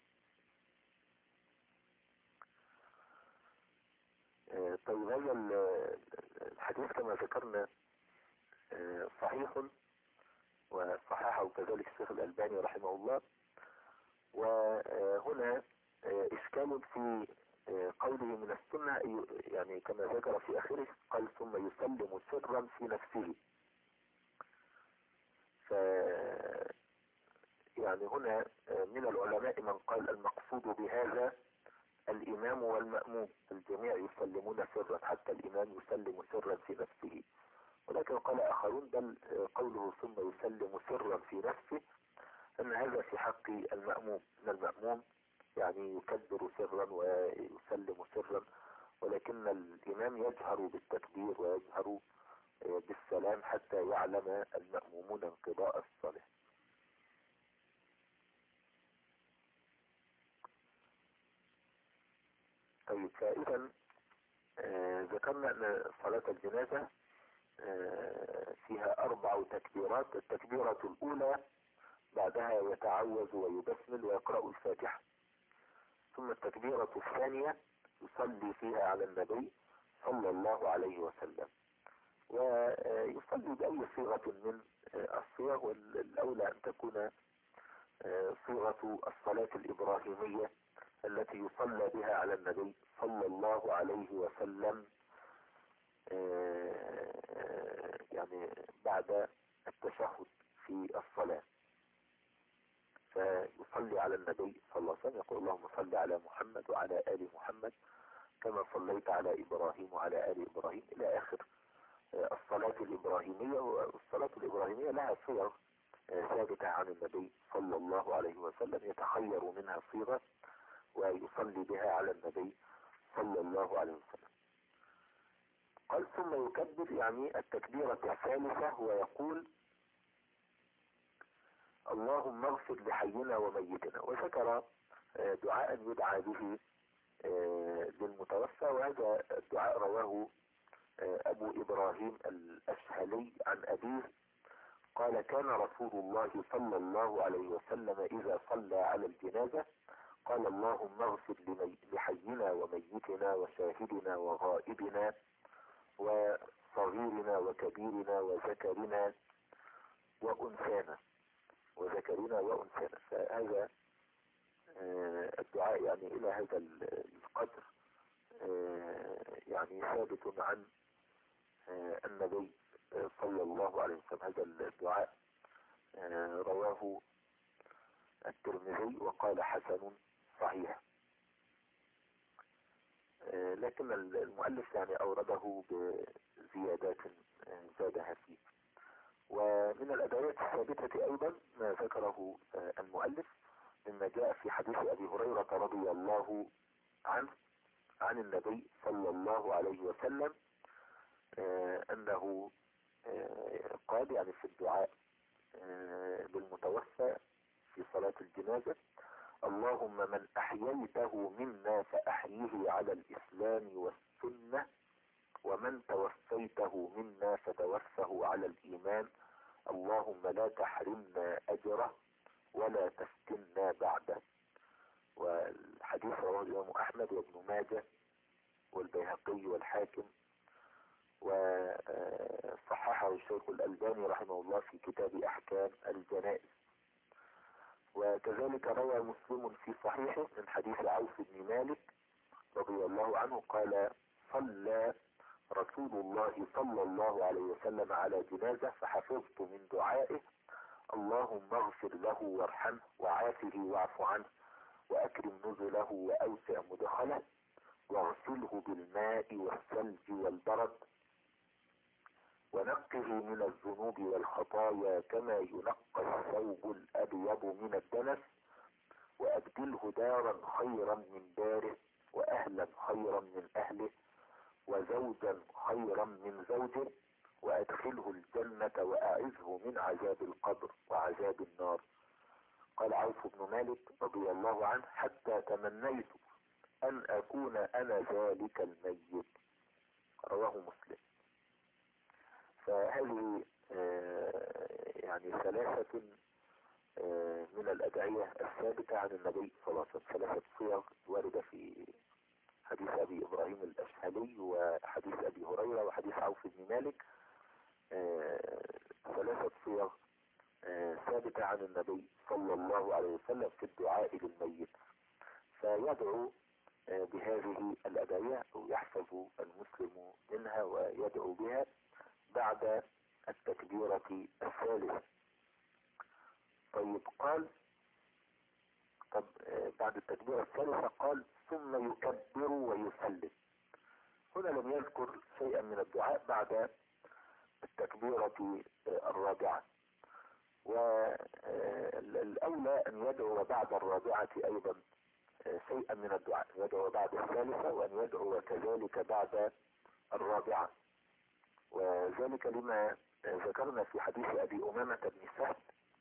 طيب هذا الحديث كما ذكرنا صحيح، وصححه كذلك الشيخ الألباني رحمه الله. وهنا إشكال في قوله من السنة، يعني كما ذكر في آخره قال ثم يسلم سرا في نفسه. ف يعني هنا من العلماء من قال المقصود بهذا الإمام والمأموم، الجميع يسلمون سرا، حتى الإمام يسلم سرا في نفسه. ولكن قال آخرون بل قوله ثم يسلم سرا في نفسه أن هذا في حق المأموم، أن المأموم يعني يكبر سرا ويسلم سرا، ولكن الإمام يجهر بالتكبير ويجهر بالسلام حتى يعلم المأمومون انقضاء الصلاة. طيب فإذا ذكرنا أن صلاة الجنازة فيها 4 تكبيرات. التكبيرة الأولى بعدها يتعوذ ويبسمل ويقرأ الفاتحة، ثم التكبيرة الثانية يصلي فيها على النبي صلى الله عليه وسلم، ويصلي بأي صيغة من الصيغ، والأولى أن تكون صيغة الصلاة الإبراهيمية التي يصلى بها على النبي صلى الله عليه وسلم يعني بعد التشهد في الصلاة. فيصلي على النبي صلى الله عليه وسلم يقول اللهم صل على محمد وعلى آل محمد كما صليت على إبراهيم وعلى آل إبراهيم إلى آخر الصلاة الإبراهيمية. والصلاة الإبراهيمية لها صيغ ثابتة عن النبي صلى الله عليه وسلم يتخير منها صيغة ويصلي بها على النبي صلى الله عليه وسلم. قال ثم يكبر يعني التكبيرة الثالثة ويقول اللهم اغفر لحينا وميتنا، وذكر دعاء يدعى به للمتوفى، وهذا الدعاء رواه أبو إبراهيم الأشهلي عن أبيه قال كان رسول الله صلى الله عليه وسلم إذا صلى على الجنازة قال اللهم اغفر لحينا وميتنا وشاهدنا وغائبنا وصغيرنا وكبيرنا وذكرنا وأنثانا فهذا الدعاء يعني إلى هذا القدر يعني ثابت عن النبي صلى الله عليه وسلم. هذا الدعاء رواه الترمذي وقال حسن صحيح، لكن المؤلف يعني أورده بزيادات زادها فيه. ومن الأدعيات الثابتة أيضا ما ذكره المؤلف مما جاء في حديث أبي هريرة رضي الله عنه عن النبي صلى الله عليه وسلم أنه قال يعني في الدعاء للمتوفى في صلاة الجنازة اللهم من أحييته منا فأحيه على الإسلام والسنة، ومن توفيته منا فتوفه على الإيمان، اللهم لا تحرمنا أجره ولا تفتنا بعده. والحديث رواه الإمام أحمد وابن ماجه والبيهقي والحاكم، وصححه الشيخ الألباني رحمه الله في كتاب أحكام الجنائز. وكذلك روى مسلم في صحيحه من حديث عوف بن مالك رضي الله عنه قال صلى رسول الله صلى الله عليه وسلم على جنازة فحفظت من دعائه اللهم اغفر له وارحمه وعافه واعف عنه وأكرم نزله وأوسع مدخله واغسله بالماء والثلج والبرد ونقه من الذنوب والخطايا كما ينقى الثوب الأبيض من الدنس، وأبدله دارا خيرا من داره وأهلا خيرا من أهله وزوجا خيرا من زوجه، وأدخله الجنة وأعذه من عذاب القبر وعذاب النار. قال عوف بن مالك رضي الله عنه حتى تمنيت أن أكون أنا ذلك الميت، رواه مسلم. فهذه يعني ثلاثة من الأدعية الثابتة عن النبي صلى الله عليه وسلم، ثلاثة صيغ واردة في حديث أبي إبراهيم الأشهلي وحديث أبي هريرة وحديث عوف بن مالك، ثلاثة صيغ ثابتة عن النبي صلى الله عليه وسلم في الدعاء للميت. فيدعو بهذه الأدعية أو يحفظ المسلم منها ويدعو بها بعد التكبيرة الثالثة. طيب قال بعد التكبيرة الثالثة قال ثم يكبر ويسلم. هنا لم يذكر شيئا من الدعاء بعد التكبيرة الرابعة، والأولى أن يدعو بعد الرابعة أيضا شيئا من الدعاء، يدعو بعد الثالثة وأن يدعو كذلك بعد الرابعة، وذلك لما ذكرنا في حديث أبي أمامة بن سهل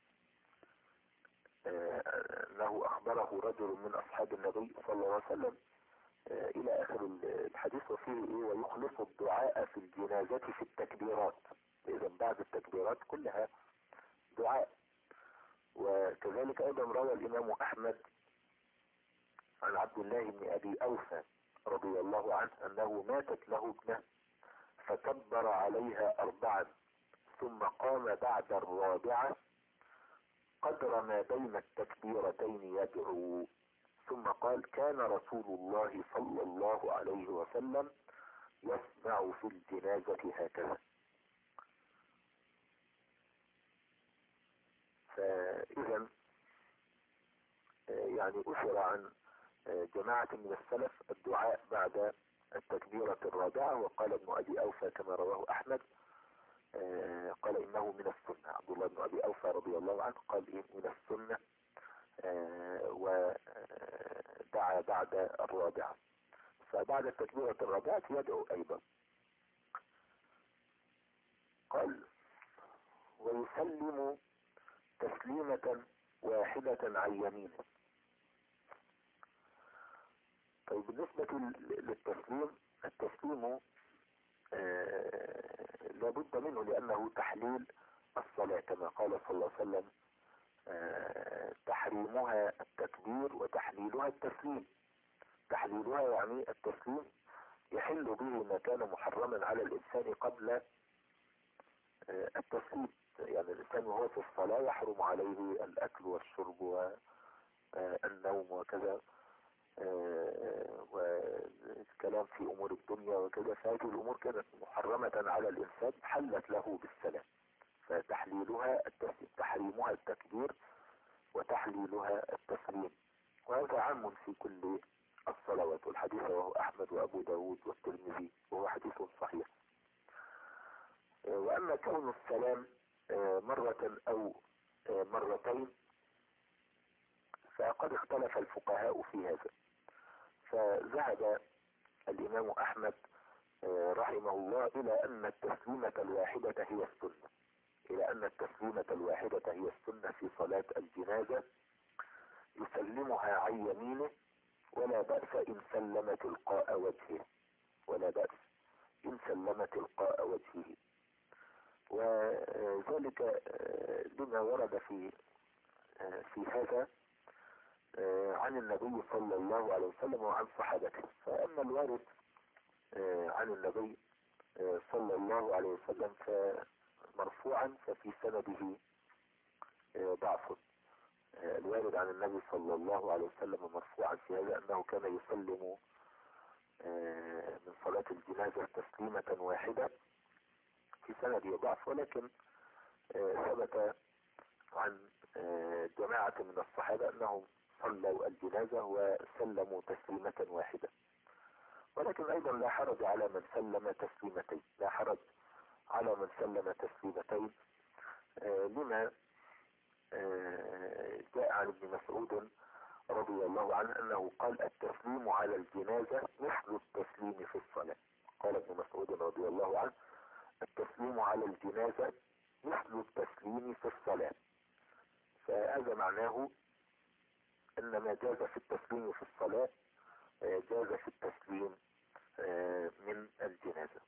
أنه أخبره رجل من أصحاب النبي صلى الله عليه وسلم إلى آخر الحديث، وفيه ويخلص الدعاء في الجنازة في التكبيرات. إذا بعد التكبيرات كلها دعاء. وكذلك أيضا روى الإمام أحمد عن عبد الله بن أبي أوفى رضي الله عنه أنه ماتت له ابنه فكبر عليها 4 ثم قام بعد الرابعة قدر ما بين التكبيرتين يدعو، ثم قال كان رسول الله صلى الله عليه وسلم يسمع في الجنازة هكذا. فإذا يعني أثر عن جماعة من السلف الدعاء بعد التكبيرة الرابعة، وقال ابن أبي أوفى كما رواه أحمد قال إنه من السنة. عبد الله بن أبي أوفى رضي الله عنه قال إيه من السنة، ودعا بعد الرابعة. فبعد التكبيرة الرابعة يدعو أيضا. قال ويسلم تسليمة واحدة عن يمينه. طيب بالنسبة للتسليم، التسليم لابد منه لأنه تحليل الصلاة، كما قال صلى الله عليه وسلم تحريمها التكبير وتحليلها التسليم. تحليلها يعني التسليم يحل به ما كان محرما على الإنسان قبل التسليم. يعني الإنسان وهو في الصلاة يحرم عليه الأكل والشرب والنوم وكذا، والكلام في أمور الدنيا وكذا، فهذه الأمور كانت محرمة على الإنسان حلت له بالسلام. فتحليلها التسليم، تحريمها التكبير وتحليلها التسليم، وهذا عام في كل الصلوات. والحديث رواه أحمد وأبو داود والترمذي وهو حديث صحيح. وأما كون السلام مرة أو مرتين فقد اختلف الفقهاء في هذا. فذهب الإمام أحمد رحمه الله إلى أن التسليمة الواحدة هي السنة، إلى أن التسليمة الواحدة هي السنة في صلاة الجنازة، يسلمها عن يمينه ولا بأس إن سلم تلقاء وجهه، ولا بأس إن سلم تلقاء وجهه. وذلك لما ورد في هذا عن النبي صلى الله عليه وسلم وعن صحابته. فأما الوارد عن النبي صلى الله عليه وسلم فمرفوعا ففي سنده ضعف. الوارد عن النبي صلى الله عليه وسلم مرفوعا في هذا أنه كان يسلم من صلاة الجنازة تسليمة واحدة، في سنده ضعف، ولكن ثبت عن جماعة من الصحابة أنهم صلوا الجنازة وسلموا تسليمة واحدة. ولكن أيضا لا حرج على من سلم تسليمتين، لا حرج على من سلم تسليمتين، لما جاء عن ابن مسعود رضي الله عنه أنه قال التسليم على الجنازة مثل التسليم في الصلاة. قال ابن مسعود رضي الله عنه التسليم على الجنازة مثل التسليم في الصلاة. فهذا معناه أن ما جاز في التسليم في الصلاة جاز في التسليم من الجنازة.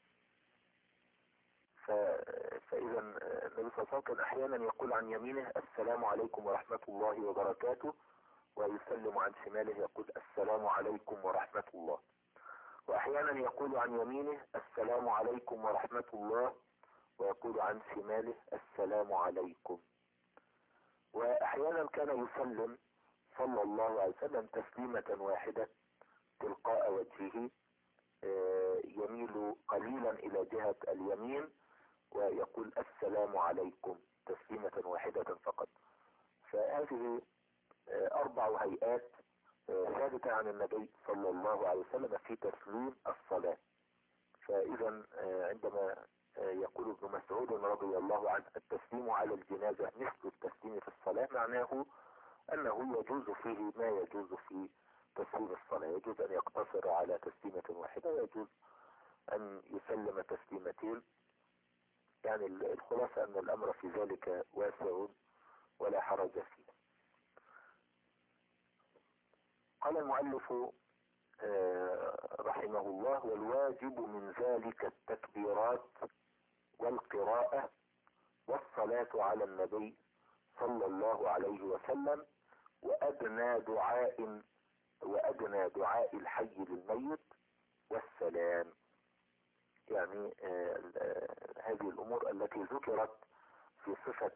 فإذا النبي صلى الله عليه وسلم أحيانا يقول عن يمينه السلام عليكم ورحمة الله وبركاته، ويسلم عن شماله يقول السلام عليكم ورحمة الله. وأحيانا يقول عن يمينه السلام عليكم ورحمة الله ويقول عن شماله السلام عليكم. وأحيانا كان يسلم صلى الله عليه وسلم تسليمة واحدة تلقاء وجهه، يميل قليلا إلى جهة اليمين ويقول السلام عليكم تسليمة واحدة فقط. فهذه 4 هيئات ثابتة عن النبي صلى الله عليه وسلم في تسليم الصلاة. فإذا عندما يقول ابن مسعود رضي الله عنه التسليم على الجنازة مثل التسليم في الصلاة، معناه أنه يجوز فيه ما يجوز في تسليم الصلاة، يجوز أن يقتصر على تسليمة واحدة ويجوز أن يسلم تسليمتين. يعني الخلاصة أن الأمر في ذلك واسع ولا حرج فيه. قال المؤلف رحمه الله والواجب من ذلك التكبيرات والقراءة والصلاة على النبي صلى الله عليه وسلم وأدنى دعاء الحي للميت والسلام. يعني هذه الأمور التي ذكرت في صفة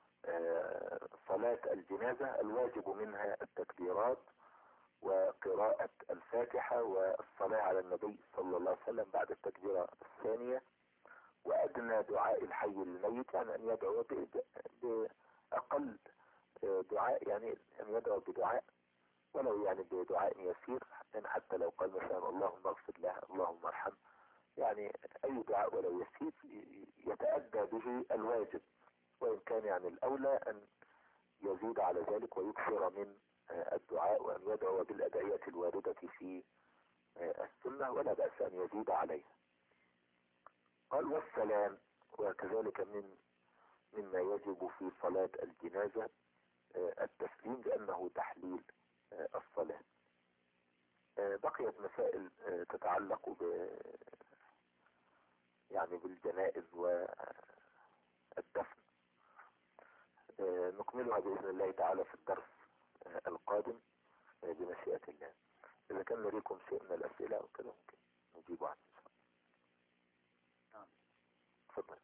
صلاة الجنازة الواجب منها التكبيرات وقراءة الفاتحة والصلاة على النبي صلى الله عليه وسلم بعد التكبيرة الثانية، وأدنى دعاء الحي للميت يعني أن يدعو بأقل دعاء، يعني أن يدعو بدعاء ولو يعني بدعاء يسير، يعني حتى لو قال مثلا اللهم اغفر له اللهم ارحم، يعني أي دعاء ولو يسير يتأدى به الواجب، وإن كان يعني الأولى أن يزيد على ذلك ويكثر من الدعاء وأن يدعو بالأدعية الواردة في السنة ولا بأس أن يزيد عليها. قال والسلام، وكذلك من مما يجب في صلاة الجنازة التسليم لأنه تحليل الصلاة. بقيت مسائل تتعلق يعني بالجنائز والدفن نكملها بإذن الله تعالى في الدرس القادم بمشيئة الله. إذا كان لديكم شيء من الأسئلة أو كده ممكن نجيب عنه إن شاء الله. تفضل.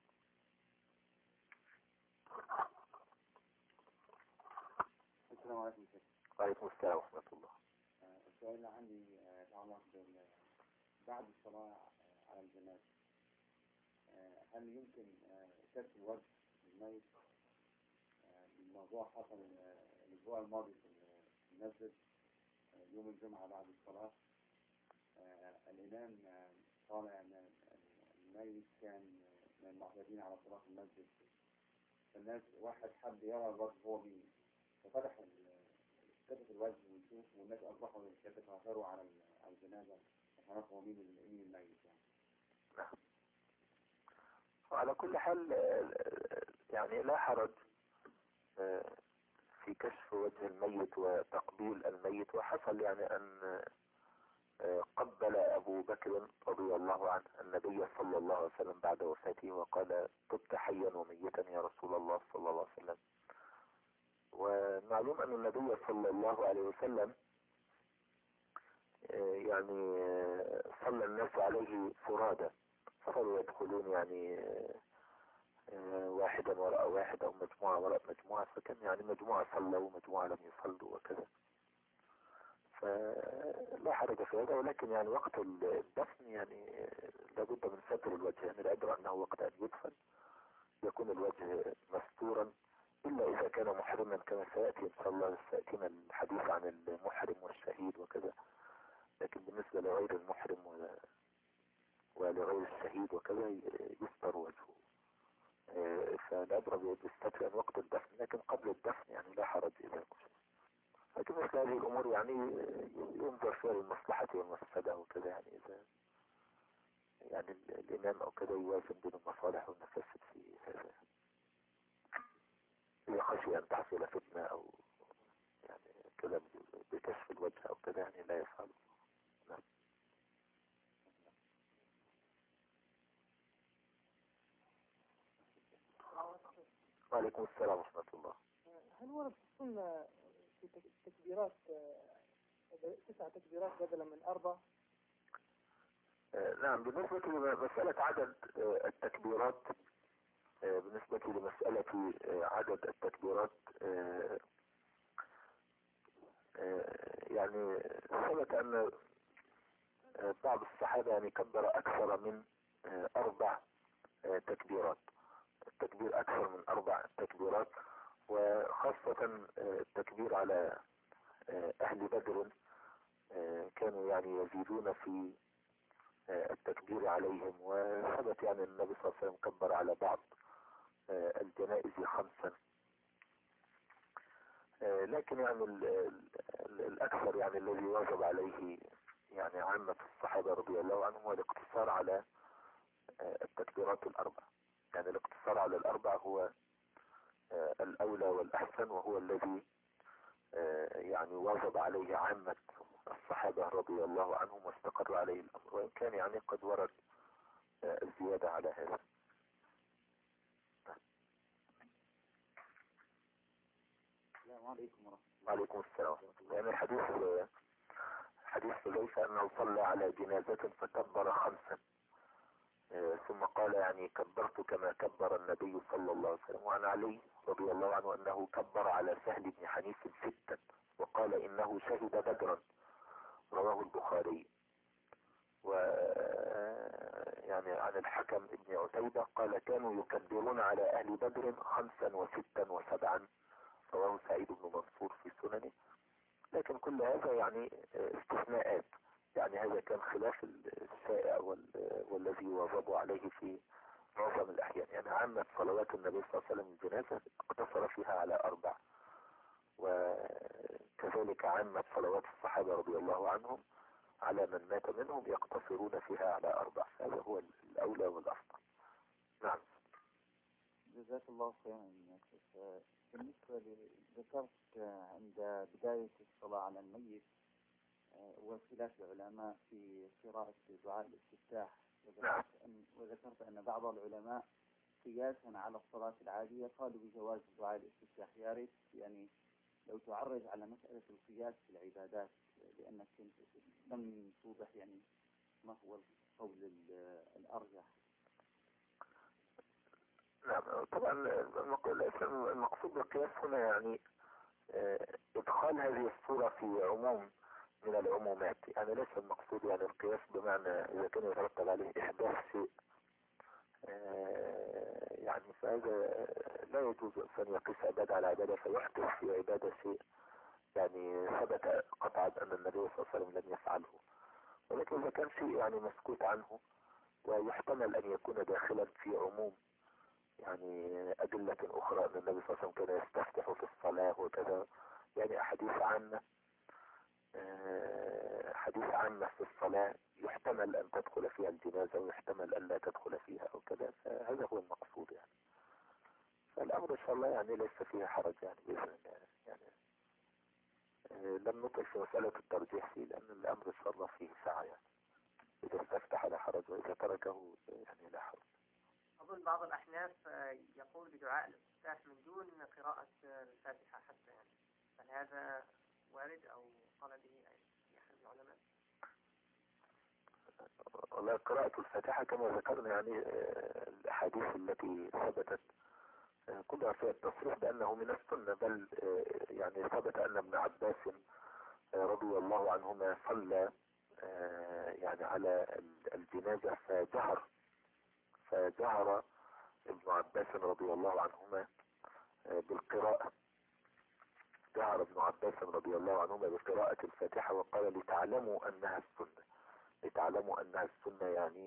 السلام عليكم. وعليكم السلام ورحمة الله. السؤال اللي عندي يتعلق بعد الصلاة على الجنازة، هل يمكن كشف الوجه للميت؟ الموضوع حصل الأسبوع الماضي في المسجد يوم الجمعة بعد الصلاة. الإمام قال أن الميت كان من المعتادين على صلاة المسجد، فالناس واحد حب يرى الوجه هو مين، ففتح كتف الوجه ويشوف، والناس أصبحوا يتفاخروا على الجنازة يعرفوا مين الميت يعني. نعم. وعلى كل حال يعني لا حرج في كشف وجه الميت وتقبيل الميت. وحصل يعني أن قبل أبو بكر رضي الله عنه النبي صلى الله عليه وسلم بعد وفاته وقال طبت حيا وميتا يا رسول الله صلى الله عليه وسلم. ومعلوم أن النبي صلى الله عليه وسلم يعني صلى الناس عليه فرادى، صاروا يدخلون يعني واحدا وراء واحد أو مجموعة وراء مجموعة، فكان يعني مجموعة صلوا ومجموعة لم يصلوا وكذا، فلا حرج في هذا. ولكن يعني وقت الدفن يعني لابد من ستر الوجه، يعني العبرة أنه وقت أن يدفن يكون الوجه مستورا، إلا إذا كان محرما كما سيأتي إن شاء الله، سيأتينا الحديث عن المحرم والشهيد وكذا. لكن بالنسبة لغير المحرم ولغير الشهيد وكذا يستر وجهه. فالعبرة بالستر عن وقت الدفن، لكن قبل الدفن يعني لا حرج إذا كنت. لكن مثل هذه الأمور يعني ينظر فيها للمصلحة والمفسدة وكذا، يعني إذا يعني الإمام أو كذا يوازن بين المصالح والمفاسد في هذا، إذا خشي أن تحصل فتنة أو يعني كذا بكشف الوجه أو كذا يعني لا يفعل. نعم. وعليكم السلام ورحمة الله. هل ورد في السنة في تكبيرات 9 تكبيرات بدلا من 4؟ نعم. بالنسبة لمسألة عدد التكبيرات، بالنسبة لمسألة عدد التكبيرات يعني ثبت أن بعض الصحابة يعني كبر أكثر من 4 تكبيرات، التكبير أكثر من 4 تكبيرات. وخاصة التكبير على أهل بدر كانوا يعني يزيدون في التكبير عليهم. وثبت يعني النبي صلى الله عليه وسلم كبر على بعض الجنائز 5. لكن يعني الأكثر يعني الذي واجب عليه يعني عامة الصحابة رضي الله عنهم هو الاقتصار على التكبيرات 4. يعني الاقتصار على 4 هو الأولى والأحسن، وهو الذي يعني واجب عليه عامة الصحابة رضي الله عنهم واستقر عليه الأمر، وإن كان يعني قد ورد الزيادة على هذا. السلام عليكم ورحمة الله. وعليكم السلام ورحمة الله. يعني حديث حذيفة أنه صلى على جنازة فكبر 5 ثم قال يعني كبرت كما كبر النبي صلى الله عليه وسلم. وعن علي رضي الله عنه أنه كبر على سهل بن حنيف 6 وقال إنه شهد بدرا، رواه البخاري. و يعني عن الحكم ابن عتيبة قال كانوا يكبرون على أهل بدر 5 و6 و7، رواه سعيد بن منصور في سننه. لكن كل هذا يعني استثناءات، يعني هذا كان خلاف الشائع والذي واظبوا عليه في معظم الأحيان. يعني عامة صلوات النبي صلى الله عليه وسلم الجنازة اقتصر فيها على 4، وكذلك عامة صلوات الصحابة رضي الله عنهم على من مات منهم يقتصرون فيها على 4. هذا هو الأولى والأفضل. نعم. جزاك الله خيرا يا شيخ. بالنسبة ذكرت عند بداية الصلاة على الميت واختلاف العلماء في قراءة دعاء الاستفتاح، وذكرت أن بعض العلماء قياسا على الصلاة العادية قالوا بجواز دعاء الاستفتاح. يا ريت يعني لو تعرج على مسألة القياس في العبادات، لأنك لم توضح يعني ما هو القول الأرجح. نعم طبعا المقصود بالقياس هنا يعني ادخال هذه الصورة في عموم من العمومات، يعني ليس المقصود يعني القياس بمعنى اذا كان يترتب عليه احداث شيء يعني فهذا لا يجوز ان يقيس عبادة على عبادة فيحدث في عبادة شيء يعني ثبت قطعا ان النبي صلى الله عليه وسلم لم يفعله. ولكن اذا كان شيء يعني مسكوت عنه ويحتمل ان يكون داخلا في عموم يعني أدلة أخرى أن النبي صلى الله عليه وسلم كان يستفتح في الصلاة وكذا، يعني أحاديث عامة في الصلاة يحتمل أن تدخل فيها الجنازة ويحتمل أن لا تدخل فيها أو كذا، فهذا هو المقصود يعني. فالأمر إن شاء الله يعني ليس فيها حرج يعني بإذن الله يعني. لم نطل في مسألة الترجيح فيه لأن الأمر إن شاء الله فيه سعة يعني. إذا استفتح لا حرج وإذا تركه يعني لا حرج. أظن بعض الأحناف يقول بدعاء الاستفتاح من دون قراءة الفاتحة حتى، يعني هل هذا وارد أو قال به أحد العلماء؟ والله قراءة الفاتحة كما ذكرنا يعني الأحاديث التي ثبتت كلها فيها التصريح بأنه من السنة، بل يعني ثبت أن ابن عباس رضي الله عنهما صلى يعني على الجنازة فجهر ابن عباس رضي الله عنهما بالقراءة، جهر ابن عباس رضي الله عنهما بقراءة الفاتحة وقال لتعلموا أنها السنة، لتعلموا أنها السنة يعني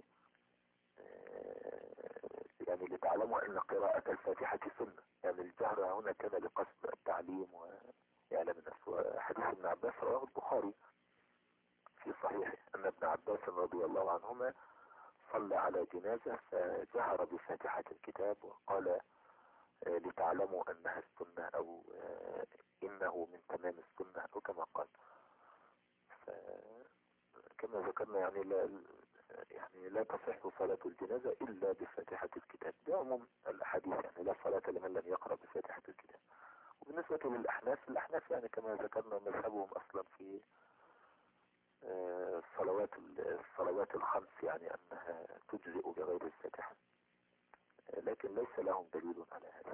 يعني لتعلموا أن قراءة الفاتحة سنة، يعني الجهر هنا كان لقصد التعليم وإعلام الناس. حديث ابن عباس رواه البخاري في صحيحه أن ابن عباس رضي الله عنهما صلى على جنازة فجهر بفاتحة الكتاب وقال لتعلموا أنها السنة أو إنه من تمام السنة أو كما قال. كما ذكرنا يعني لا تصح صلاة الجنازة إلا بفاتحة الكتاب بعموم الأحاديث، يعني لا صلاة لمن لم يقرأ بفاتحة الكتاب. وبالنسبة للأحناف يعني كما ذكرنا مذهبهم أصلا في الصلوات الخمس يعني أنها تجزئ بغير الفاتحة، لكن ليس لهم دليل على هذا.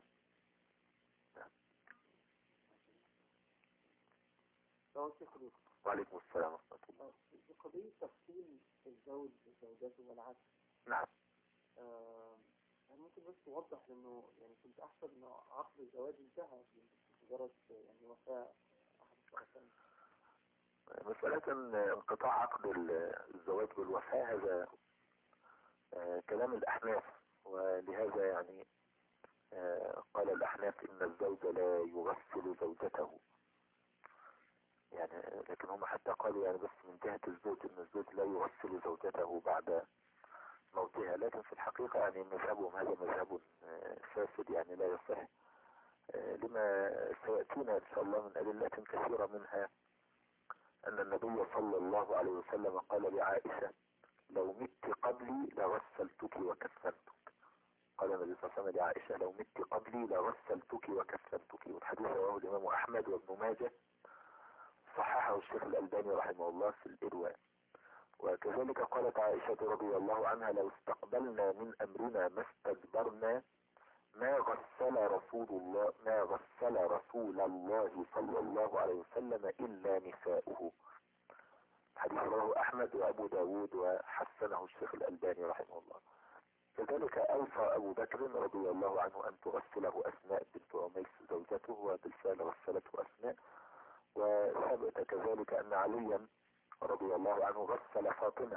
وعليكم السلام ورحمة الله. في قضية تفصيل الزوج وزوجته والعكس. نعم. ممكن بس توضح لأنه يعني كنت أحسب إنه عقد الزواج انتهى بمجرد يعني وفاة أحد الطرفين. مسألة انقطاع عقد الزواج بالوفاة هذا كلام الأحناف، ولهذا يعني قال الأحناف إن الزوج لا يغسل زوجته، يعني لكن هم حتى قالوا يعني بس من جهة الزوج إن الزوج لا يغسل زوجته بعد موتها، لكن في الحقيقة يعني مذهبهم هذا مذهب فاسد يعني لا يصح، لما سيأتينا إن شاء الله من أدلة كثيرة، منها أن النبي صلى الله عليه وسلم قال لعائشة لو مت قبلي لغسلتك وكفنتك. قال النبي صلى الله عليه وسلم لعائشة لو مت قبلي لغسلتك وكفنتك، والحديث رواه الإمام أحمد وابن ماجه، صححه الشيخ الألباني رحمه الله في الإرواء. وكذلك قالت عائشة رضي الله عنها لو استقبلنا من أمرنا ما استدبرنا ما غسل رسول الله صلى الله عليه وسلم إلا نساؤه. حديث رواه أحمد وأبو داود وحسنه الشيخ الألباني رحمه الله. كذلك أوصى أبو بكر رضي الله عنه أن تغسله أسماء بنت عميس زوجته، وبالفعل غسلته أسماء. وثبت كذلك أن عليا رضي الله عنه غسل فاطمة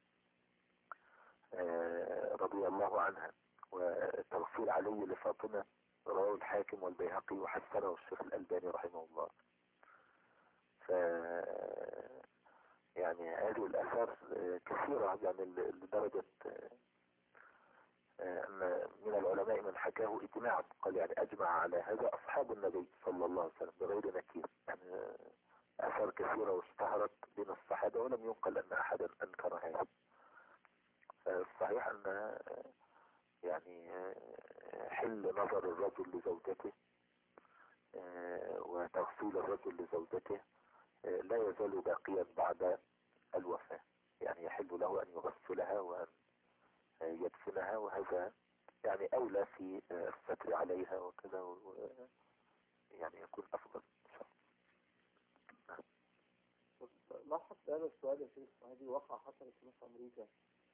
رضي الله عنها، وتغسيل علي لفاطمة رواه الحاكم والبيهقي وحسنه الشيخ الألباني رحمه الله. يعني هذه الآثار كثيرة يعني لدرجة أن من العلماء من حكاه إجماعا، قال يعني أجمع على هذا أصحاب النبي صلى الله عليه وسلم بغير نكير، يعني آثار كثيرة واشتهرت بين الصحابة ولم ينقل أن أحدا أنكر هذا. الصحيح أن يعني حل نظر الرجل لزوجته وتغسيل الرجل لزوجته لا يزال باقيا بعد الوفاة، يعني يحل له أن يغسلها وأن يدفنها، وهذا يعني أولى في الستر عليها وكذا، يعني يكون أفضل إن شاء الله. لاحظت هذا السؤال يا شيخ، هذه واقعة حصلت في أمريكا.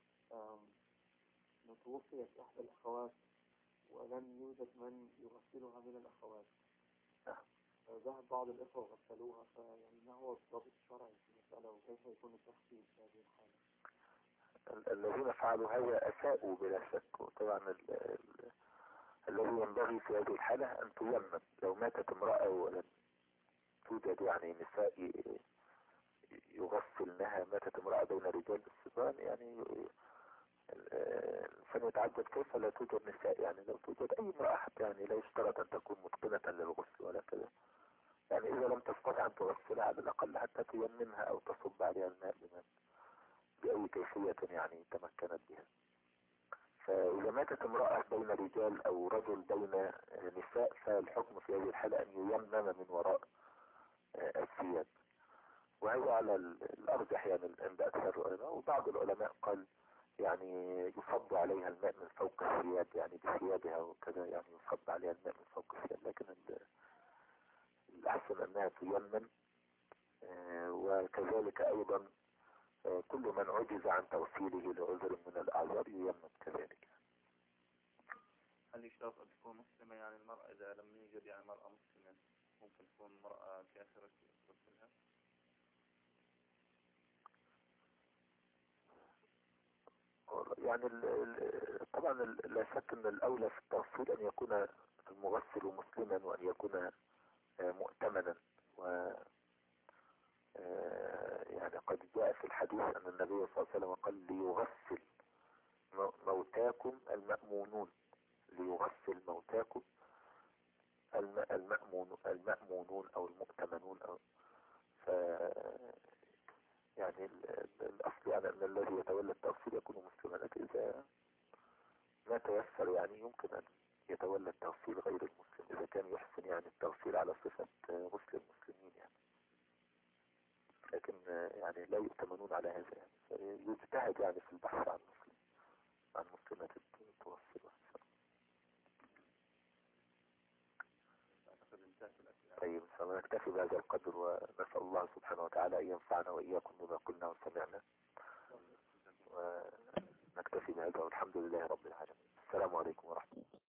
توفيت إحدى الأخوات ولم يوجد من يغسلها من الأخوات. ذهب بعض الإخوة وغسلوها، فيعني ما هو الضابط الشرعي في المسألة وكيف يكون التخفيف في هذه الحالة؟ الذين فعلوا هذا أساءوا بلا شك، وطبعا الذي ينبغي في هذه الحالة أن تيمم. لو ماتت امرأة ولم توجد يعني نساء يغسلنها، ماتت امرأة بين رجال الصبيان، يعني الإنسان يتعجب كيف لا توجد نساء، يعني لو توجد أي امرأة حتى، يعني لا يشترط أن تكون متقنة للغسل ولا كذا، يعني إذا لم تستطع أن تغسلها على الأقل حتى تيممها أو تصب عليها الماء بأي كيفية يعني تمكنت بها. فإذا ماتت امرأة بين رجال أو رجل بين نساء، فالحكم في هذه الحالة أن ييمم من وراء الثياب، وهذا على الأرجح يعني عند أكثر العلماء. وبعض العلماء قال يعني يصب عليها الماء من فوق الثياب، يعني بثيابها وكذا، يعني يصب عليها الماء من فوق الثياب، لكن الأحسن أنها تيمم. وكذلك أيضا كل من عجز عن توصيله لعذر من الأعذار ييمم كذلك. هل يشترط أن تكون مسلمة؟ يعني المرأة إذا لم يوجد يعني مرأة مسلمة ممكن تكون مرأة كافرة تغسلها؟ يعني طبعا لا شك أن الأولى في التغسيل أن يكون المغسل مسلما وأن يكون مؤتمنا. و يعني قد جاء في الحديث أن النبي صلى الله عليه وسلم قال ليغسل موتاكم المأمونون، ليغسل موتاكم المأمونون أو المؤتمنون أو يعني الأصل يعني أن الذي يتولى التغسيل يكون مسلما، لكن إذا ما تيسر يعني يمكن أن يتولى التغسيل غير المسلم إذا كان يحسن يعني التغسيل على صفة غسل المسلمين يعني، لكن يعني لا يؤتمنون على هذا يعني، يجتهد يعني في البحث عن مسلمات التوصل. طيب سنكتفي بهذا القدر، ونسأل الله سبحانه وتعالى أن ينفعنا وإياكم بما قلنا وسمعنا، ونكتفي بهذا والحمد لله رب العالمين. السلام عليكم ورحمة الله.